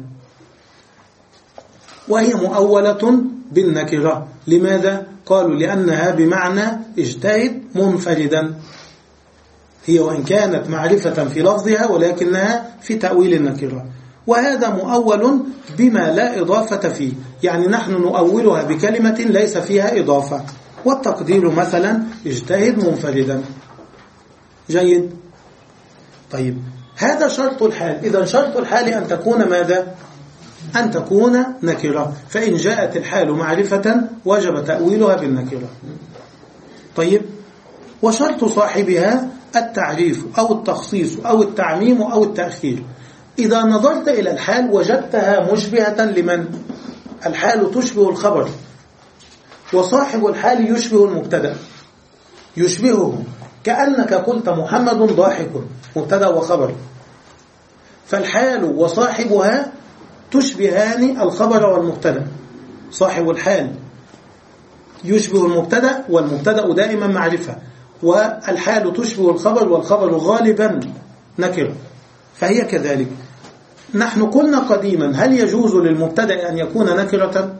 وهي مؤولة بالنكرة. لماذا؟ قالوا لأنها بمعنى اجتهد منفردا، هي وإن كانت معرفة في لفظها ولكنها في تأويل النكرة، وهذا مؤول بما لا إضافة فيه، يعني نحن نؤولها بكلمة ليس فيها إضافة، والتقدير مثلا اجتهد منفردا. جيد. طيب هذا شرط الحال. إذا شرط الحال أن تكون ماذا؟ أن تكون نكرة، فإن جاءت الحال معرفة وجب تأويلها بالنكرة. طيب وشرط صاحبها التعريف أو التخصيص أو التعميم أو التأخير. إذا نظرت إلى الحال وجدتها مشبهة لمن؟ الحال تشبه الخبر، وصاحب الحال يشبه المبتدأ، يشبهه، كأنك قلت محمد ضاحك، مبتدأ وخبر، فالحال وصاحبها تشبهان الخبر والمبتدأ. صاحب الحال يشبه المبتدأ، والمبتدأ دائما معرفة، والحال تشبه الخبر، والخبر غالبا نكر، فهي كذلك. نحن قلنا قديما هل يجوز للمبتدأ أن يكون نكرة؟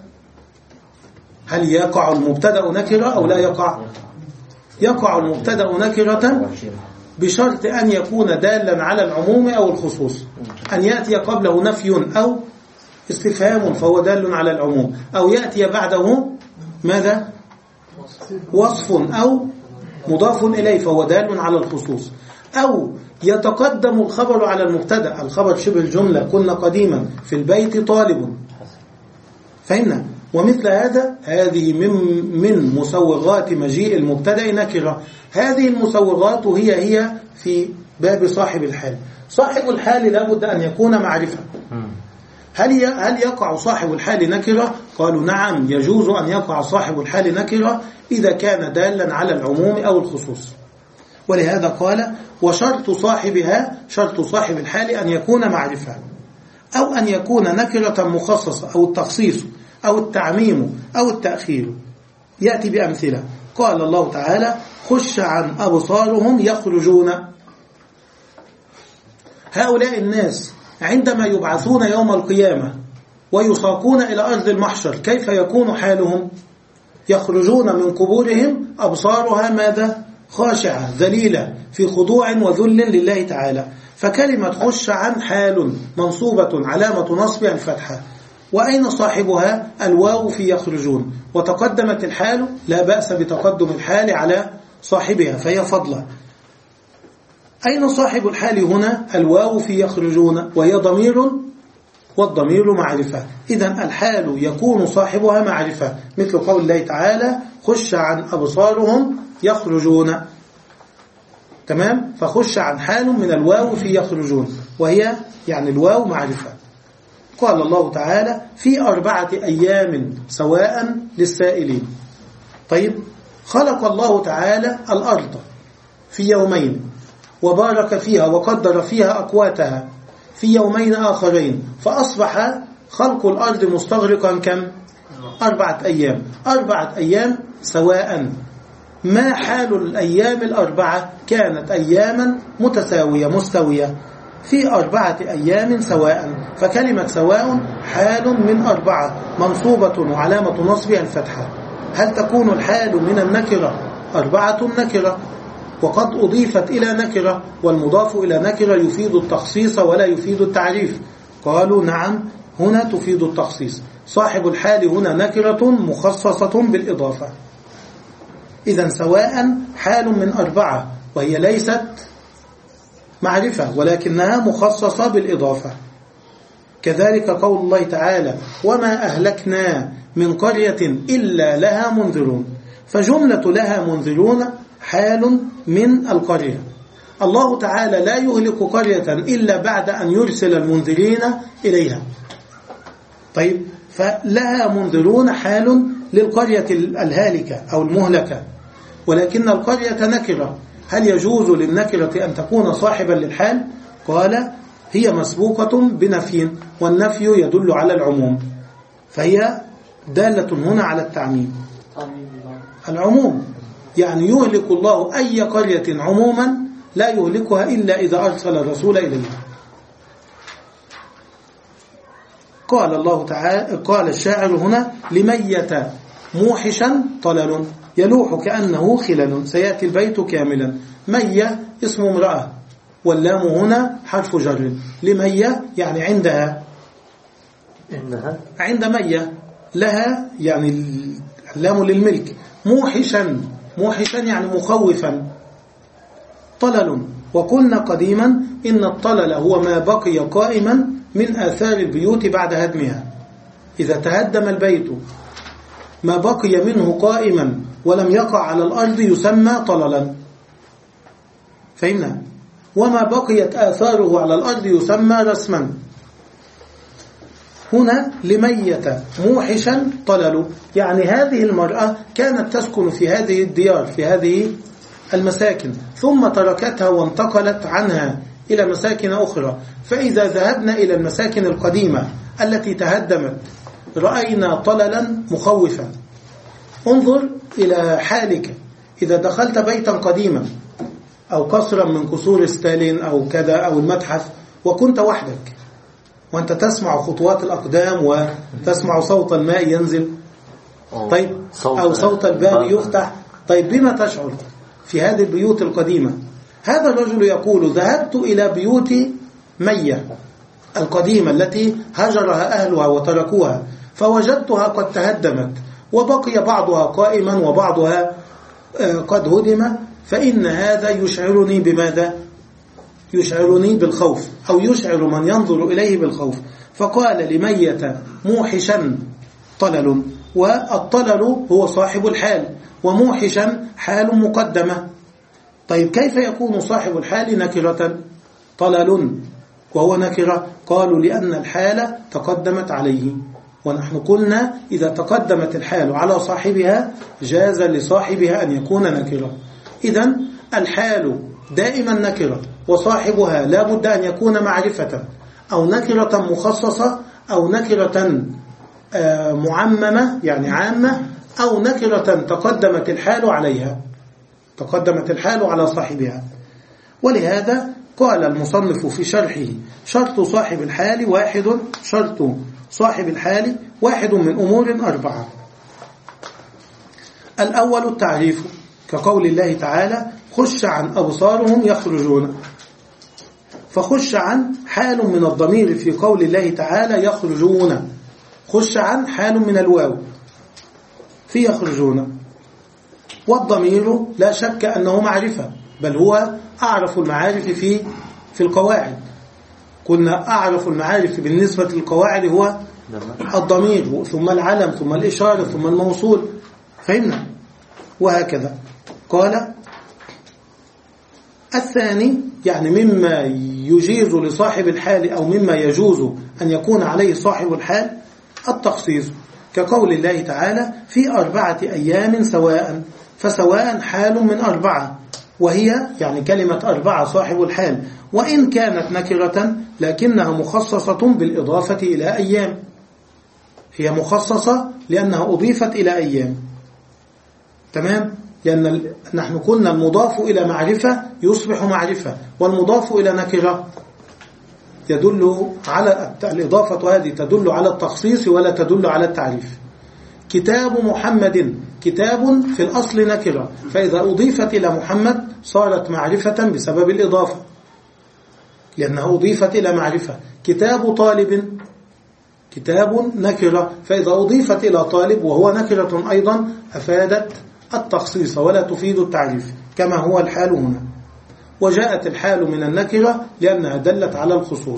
هل يقع المبتدأ نكرة أو لا يقع؟ يقع المبتدأ نكرة بشرط أن يكون دالا على العموم أو الخصوص، أن يأتي قبله نفي أو استفهام فهو دال على العموم، أو يأتي بعده ماذا؟ وصف أو مضاف إليه فهو دال على الخصوص، أو يتقدم الخبر على المبتدأ، الخبر شبه الجملة، قلنا قديما في البيت طالب، فهمنا؟ ومثل هذا هذه من من مسوغات مجيء المبتدأ نكرة. هذه المسوغات هي هي في باب صاحب الحال. صاحب الحال لابد أن يكون معرفة. هل هل يقع صاحب الحال نكرة؟ قالوا نعم، يجوز أن يقع صاحب الحال نكرة إذا كان دالا على العموم أو الخصوص. ولهذا قال وشرط صاحبها، شرط صاحب الحال أن يكون معرفة، أو أن يكون نكرة مخصصة، أو التخصيص أو التعميم أو التأخير. يأتي بأمثلة. قال الله تعالى خش عن أبصارهم يخرجون. هؤلاء الناس عندما يبعثون يوم القيامة ويساقون إلى أرض المحشر كيف يكون حالهم؟ يخرجون من قبورهم أبصارها ماذا؟ خاشعة ذليلة في خضوع وذل لله تعالى. فكلمة خش عن حال منصوبة علامة نصبها الفتحة، وأين صاحبها؟ الواو في يخرجون، وتقدمت الحال لا بأس بتقدم الحال على صاحبها فهي فضلة. أين صاحب الحال هنا؟ الواو في يخرجون، وهي ضمير، والضمير معرفة. إذن الحال يكون صاحبها معرفة، مثل قول الله تعالى خش عن أبصارهم يخرجون. تمام؟ فخش عن حال من الواو في يخرجون، وهي يعني الواو معرفة. قال الله تعالى في أربعة أيام سواء للسائلين. طيب خلق الله تعالى الأرض في يومين وبارك فيها وقدر فيها أقواتها في يومين آخرين، فأصبح خلق الأرض مستغرقا كم؟ أربعة أيام. أربعة أيام سواء. ما حال الأيام الأربعة؟ كانت أياما متساوية مستوية في أربعة أيام سواء. فكلمة سواء حال من أربعة منصوبة وعلامة نصبها الفتحة. هل تكون الحال من النكرة؟ أربعة نكرة، وقد أضيفت إلى نكرة، والمضاف إلى نكرة يفيد التخصيص ولا يفيد التعريف. قالوا نعم، هنا تفيد التخصيص. صاحب الحال هنا نكرة مخصصة بالإضافة. إذن سواء حال من أربعة، وهي ليست معرفة ولكنها مخصصة بالإضافة. كذلك قول الله تعالى وما أهلكنا من قرية إلا لها منذرون. فجملة لها منذرون حال من القرية. الله تعالى لا يهلك قرية إلا بعد أن يرسل المنذرين إليها. طيب فلها منذرون حال للقرية الهالكة أو المهلكة، ولكن القرية نكرة. هل يجوز للنكرة أن تكون صاحبا للحال؟ قال هي مسبوقة بنفي، والنفي يدل على العموم، فهي دالة هنا على التعميم. العموم، يعني يهلك الله أي قرية عموما لا يهلكها إلا إذا أرسل الرسول إليها. قال الله تعالى، قال الشاعر هنا: لميت موحشا طلل يلوح كأنه خلل. سيأتي البيت كاملا. مية اسم امرأة، واللام هنا حرف جر. لمية يعني عندها، إنها عند مية، لها يعني اللام للملك. موحشا، موحشا يعني مخوفا. طلل، وقلنا قديما إن الطلل هو ما بقي قائما من آثار البيوت بعد هدمها. إذا تهدم البيت ما بقي منه قائما ولم يقع على الأرض يسمى طللا، فهمنا؟ وما بقيت آثاره على الأرض يسمى رسما. هنا لميت موحشا طلل، يعني هذه المرأة كانت تسكن في هذه الديار، في هذه المساكن، ثم تركتها وانتقلت عنها إلى مساكن أخرى. فإذا ذهبنا إلى المساكن القديمة التي تهدمت رأينا طللا مخوفا. انظر إلى حالك إذا دخلت بيتا قديما أو قصرا من قصور ستالين أو كذا أو المتحف، وكنت وحدك وأنت تسمع خطوات الأقدام وتسمع صوت الماء ينزل، طيب، أو صوت الباب يفتح، طيب بما تشعر في هذه البيوت القديمة؟ هذا الرجل يقول: ذهبت إلى بيوت مية القديمة التي هجرها أهلها وتركوها، فوجدتها قد تهدمت وبقي بعضها قائما وبعضها قد هدم، فإن هذا يشعرني بماذا؟ يشعرني بالخوف، أو يشعر من ينظر إليه بالخوف. فقال: لميت موحشا طلل. والطلل هو صاحب الحال، وموحشا حال مقدمة. طيب كيف يكون صاحب الحال نكرة؟ طلل وهو نكرة. قالوا: لأن الحال تقدمت عليه، ونحن قلنا إذا تقدمت الحال على صاحبها جاز لصاحبها أن يكون نكرة. إذن الحال دائما نكرة، وصاحبها لا بد أن يكون معرفة، أو نكرة مخصصة، أو نكرة معممة يعني عامة، أو نكرة تقدمت الحال عليها، تقدمت الحال على صاحبها. ولهذا قال المصنف في شرحه: شرط صاحب الحال واحد شرط صاحب الحال واحد من أمور أربعة. الأول التعريف، كقول الله تعالى: خش عن أبصارهم يخرجون. فخش عن حال من الضمير في قول الله تعالى يخرجون. خش عن حال من الواو في يخرجون، والضمير لا شك أنه معرفة، بل هو أعرف المعارف في في القواعد. قلنا أعرف المعارف بالنسبة للقواعد هو الضمير، ثم العلم، ثم الإشارة، ثم الموصول، فهمنا؟ وهكذا. قال: الثاني يعني مما يجيز لصاحب الحال أو مما يجوز أن يكون عليه صاحب الحال التخصيص، كقول الله تعالى: في أربعة أيام سواء. فسواء حال من أربعة، وهي يعني كلمة أربعة صاحب الحال، وإن كانت نكرة لكنها مخصصة بالإضافة إلى أيام. هي مخصصة لأنها أضيفت إلى أيام، تمام؟ لأن نحن قلنا المضاف إلى معرفة يصبح معرفة، والمضاف إلى نكرة يدل على الإضافة، هذه تدل على التخصيص ولا تدل على التعريف. كتاب محمد، كتاب في الأصل نكرة، فإذا أضيفت إلى محمد صارت معرفة بسبب الإضافة لأنها أضيفت إلى معرفة. كتاب طالب، كتاب نكرة، فإذا أضيفت إلى طالب وهو نكرة أيضا أفادت التخصيص ولا تفيد التعريف، كما هو الحال هنا. وجاءت الحال من النكرة لأنها دلت على الخصوص.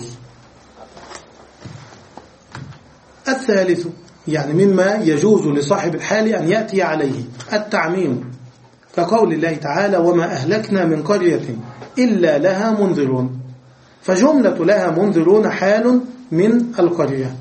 الثالث يعني مما يجوز لصاحب الحال أن يأتي عليه التعميم، كقول الله تعالى: وما أهلكنا من قرية إلا لها منذرون. فجملة لها منذرون حال من القرية،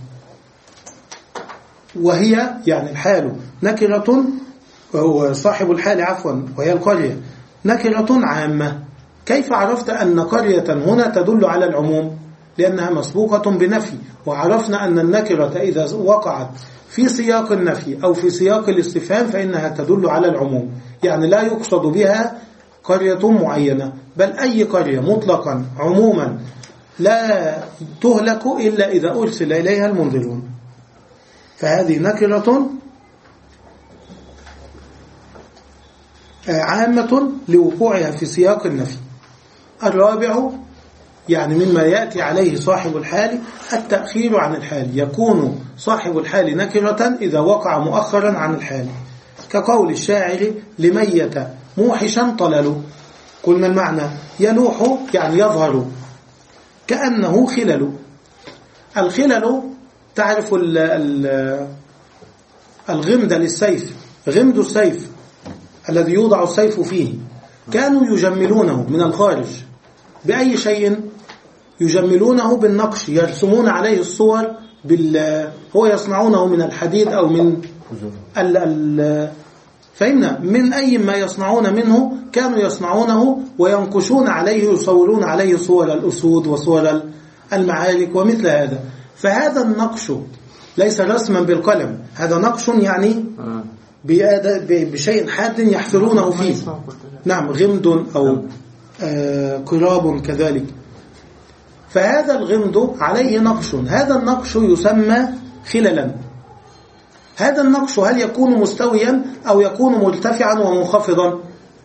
وهي يعني الحال نكرة، وهو صاحب الحال عفوا وهي القرية نكرة عامة. كيف عرفت أن قرية هنا تدل على العموم؟ لأنها مسبوقة بنفي، وعرفنا أن النكرة إذا وقعت في سياق النفي أو في سياق الاستفهام فإنها تدل على العموم، يعني لا يقصد بها قرية معينة، بل أي قرية مطلقا عموما لا تهلك إلا إذا أرسل إليها المنذرون. فهذه نكرة عامة لوقوعها في سياق النفي. الرابع يعني مما يأتي عليه صاحب الحال التأخير عن الحال، يكون صاحب الحال نكرة إذا وقع مؤخرا عن الحال، كقول الشاعر لميت موحشا طلل. قلنا المعنى يلوح يعني يظهر كأنه خلل. الخلل تعرف ال ال الغمد للسيف، غمد السيف الذي يوضع السيف فيه، كانوا يجملونه من الخارج بأي شيء؟ يجملونه بالنقش، يرسمون عليه الصور بال هو يصنعونه من الحديد أو من ال ال فإن من أي ما يصنعون منه كانوا يصنعونه وينقشون عليه، يصورون عليه صور الأسود وصور المعارك ومثل هذا. فهذا النقش ليس رسما بالقلم، هذا نقش يعني بشيء حاد يحفرونه فيه. نعم، غمد أو آه قراب كذلك. فهذا الغمد عليه نقش، هذا النقش يسمى خللا. هذا النقش هل يكون مستويا أو يكون مرتفعا ومنخفضا؟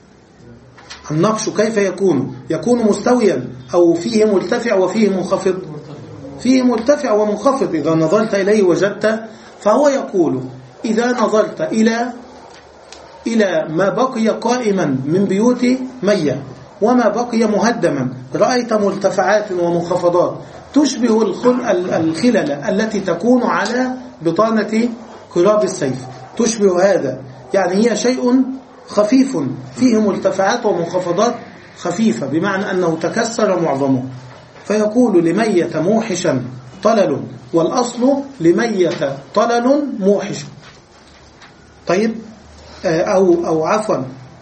النقش كيف يكون؟ يكون مستويا أو فيه مرتفع وفيه منخفض؟ فيه مرتفع ومنخفض. إذا نظرت إليه وجدت، فهو يقول إذا نظرت إلى إلى ما بقي قائما من بيوت مية وما بقي مهدما، رأيت مرتفعات ومنخفضات تشبه الخلل التي تكون على بطانة قراب السيف، تشبه هذا، يعني هي شيء خفيف فيه مرتفعات ومنخفضات خفيفة، بمعنى أنه تكسر معظمه. فيقول لميت موحشا طلل، والأصل لميت طلل موحش. طيب، أو أو عفوا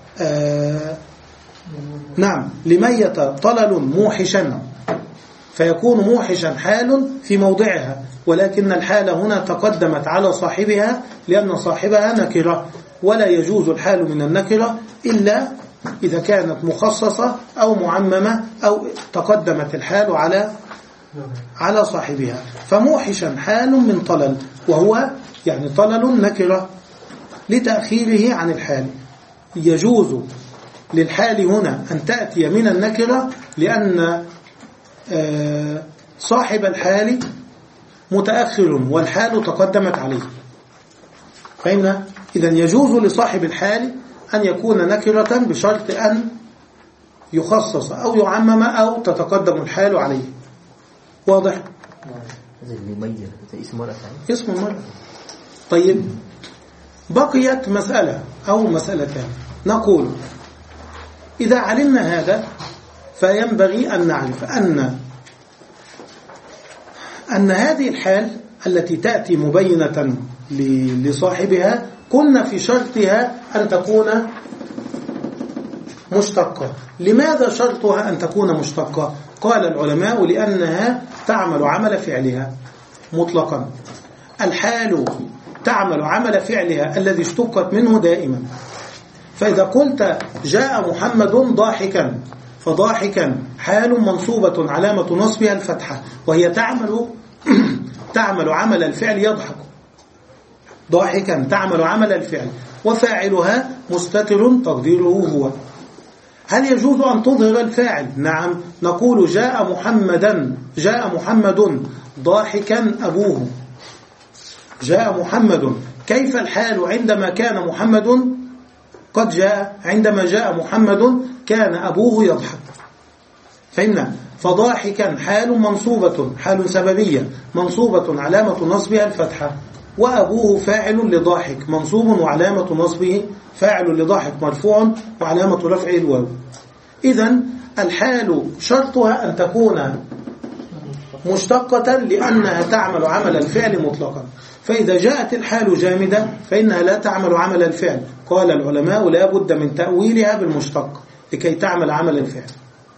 نعم لميت طلل موحشا، فيكون موحشا حال في موضعها، ولكن الحال هنا تقدمت على صاحبها لأن صاحبها نكرة، ولا يجوز الحال من النكرة إلا إذا كانت مخصصة أو معممة أو تقدمت الحال على على صاحبها. فموحشا حال من طلل، وهو يعني طلل نكرة لتأخيره عن الحال. يجوز للحال هنا أن تأتي من النكرة لأن صاحب الحال متأخر والحال تقدمت عليه. فهمنا؟ إذن يجوز لصاحب الحال أن يكون نكرة بشرط أن يخصص أو يعمم أو تتقدم الحال عليه. واضح؟ اسم المرأة. طيب، بقيت مسألة أو مسألتان. نقول إذا علمنا هذا فينبغي أن نعرف أن أن هذه الحال التي تأتي مبينة لصاحبها كنا في شرطها أن تكون مشتقة. لماذا شرطها أن تكون مشتقة؟ قال العلماء لأنها تعمل عمل فعلها مطلقا. الحال تعمل عمل فعلها الذي اشتقت منه دائما. فإذا قلت جاء محمد ضاحكا، فضاحكا حال منصوبة علامة نصبها الفتحة، وهي تعمل تعمل عمل الفعل يضحك. ضاحكا تعمل عمل الفعل وفاعلها مستتر تقديره هو. هل يجوز أن تظهر الفاعل؟ نعم، نقول جاء محمدا جاء محمد ضاحكا أبوه. جاء محمد، كيف الحال عندما كان محمد قد جاء؟ عندما جاء محمد كان أبوه يضحك. فهمنا؟ فضاحكا حال منصوبة، حال سببية منصوبة علامة نصبها الفتحة، وأبوه فاعل لضاحك منصوب وعلامة نصبه فاعل لضاحك مرفوع وعلامة رفعه الواو. إذن الحال شرطها أن تكون مشتقة لأنها تعمل عمل الفعل مطلقا. فإذا جاءت الحال جامدة فإنها لا تعمل عمل الفعل. قال العلماء لا بد من تأويلها بالمشتق لكي تعمل عمل الفعل.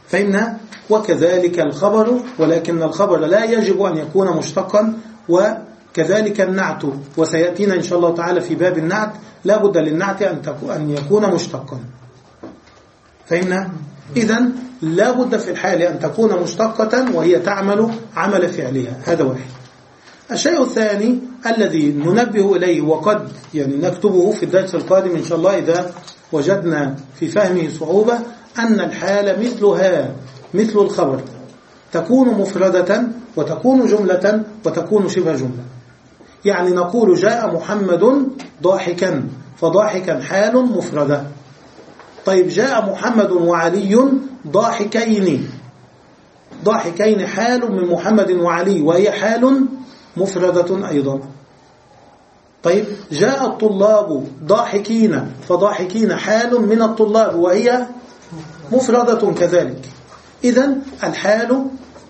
فهمنا؟ وكذلك الخبر، ولكن الخبر لا يجب أن يكون مشتقا، وكذلك النعت، وسيأتينا إن شاء الله تعالى في باب النعت لا بد للنعت أن يكون مشتقا. فهمنا؟ إذن لا بد في الحال أن تكون مشتقة وهي تعمل عمل فعلها. هذا واحد. الشيء الثاني الذي ننبه إليه وقد يعني نكتبه في الدرس القادم إن شاء الله إذا وجدنا في فهمه صعوبة، أن الحال مثلها مثل الخبر تكون مفردة وتكون جملة وتكون شبه جملة. يعني نقول جاء محمد ضاحكا، فضاحكا حال مفردة. طيب جاء محمد وعلي ضاحكين، ضاحكين حال من محمد وعلي وهي حال مفردة أيضا. طيب جاء الطلاب ضاحكين، فضاحكين حال من الطلاب وهي مفردة كذلك. إذن الحال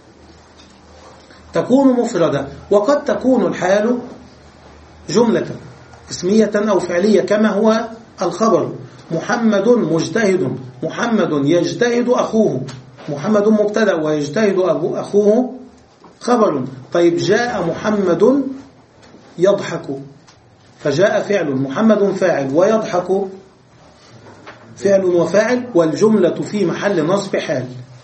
تكون مفردة، وقد تكون الحال جملة اسمية أو فعلية كما هو الخبر. محمد مجتهد، محمد يجتهد أخوه، محمد مبتدأ ويجتهد أخوه خبر. طيب جاء محمد يضحك، فجاء فعل، محمد فاعل، ويضحك فعل وفاعل، والجملة في محل نصب حال.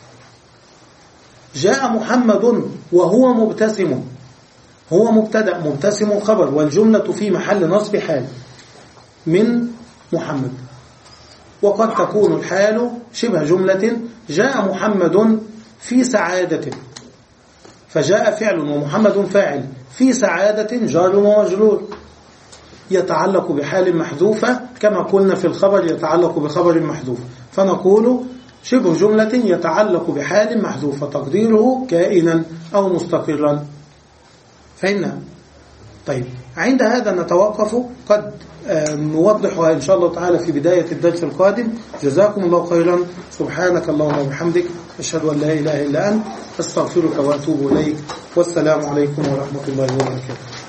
جاء محمد وهو مبتسم، هو مبتدأ، مبتسم خبر، والجملة في محل نصب حال من محمد. وقد تكون الحال شبه جملة. جاء محمد في سعادة، فجاء فعل ومحمد فاعل، في سعادة جار ومجرور، يتعلق بحال محذوفة كما قلنا في الخبر يتعلق بخبر محذوف، فنقول شبه جملة يتعلق بحال محذوفة تقديره كائنا أو مستقرا. فهمنا؟ طيب عند هذا نتوقف، قد نوضحها إن شاء الله تعالى في بداية الدرس القادم. جزاكم الله خيرا. سبحانك اللهم وبحمدك، أشهد أن لا إله إلا أنت، أستغفرك وأتوب إليك، والسلام عليكم ورحمة الله وبركاته.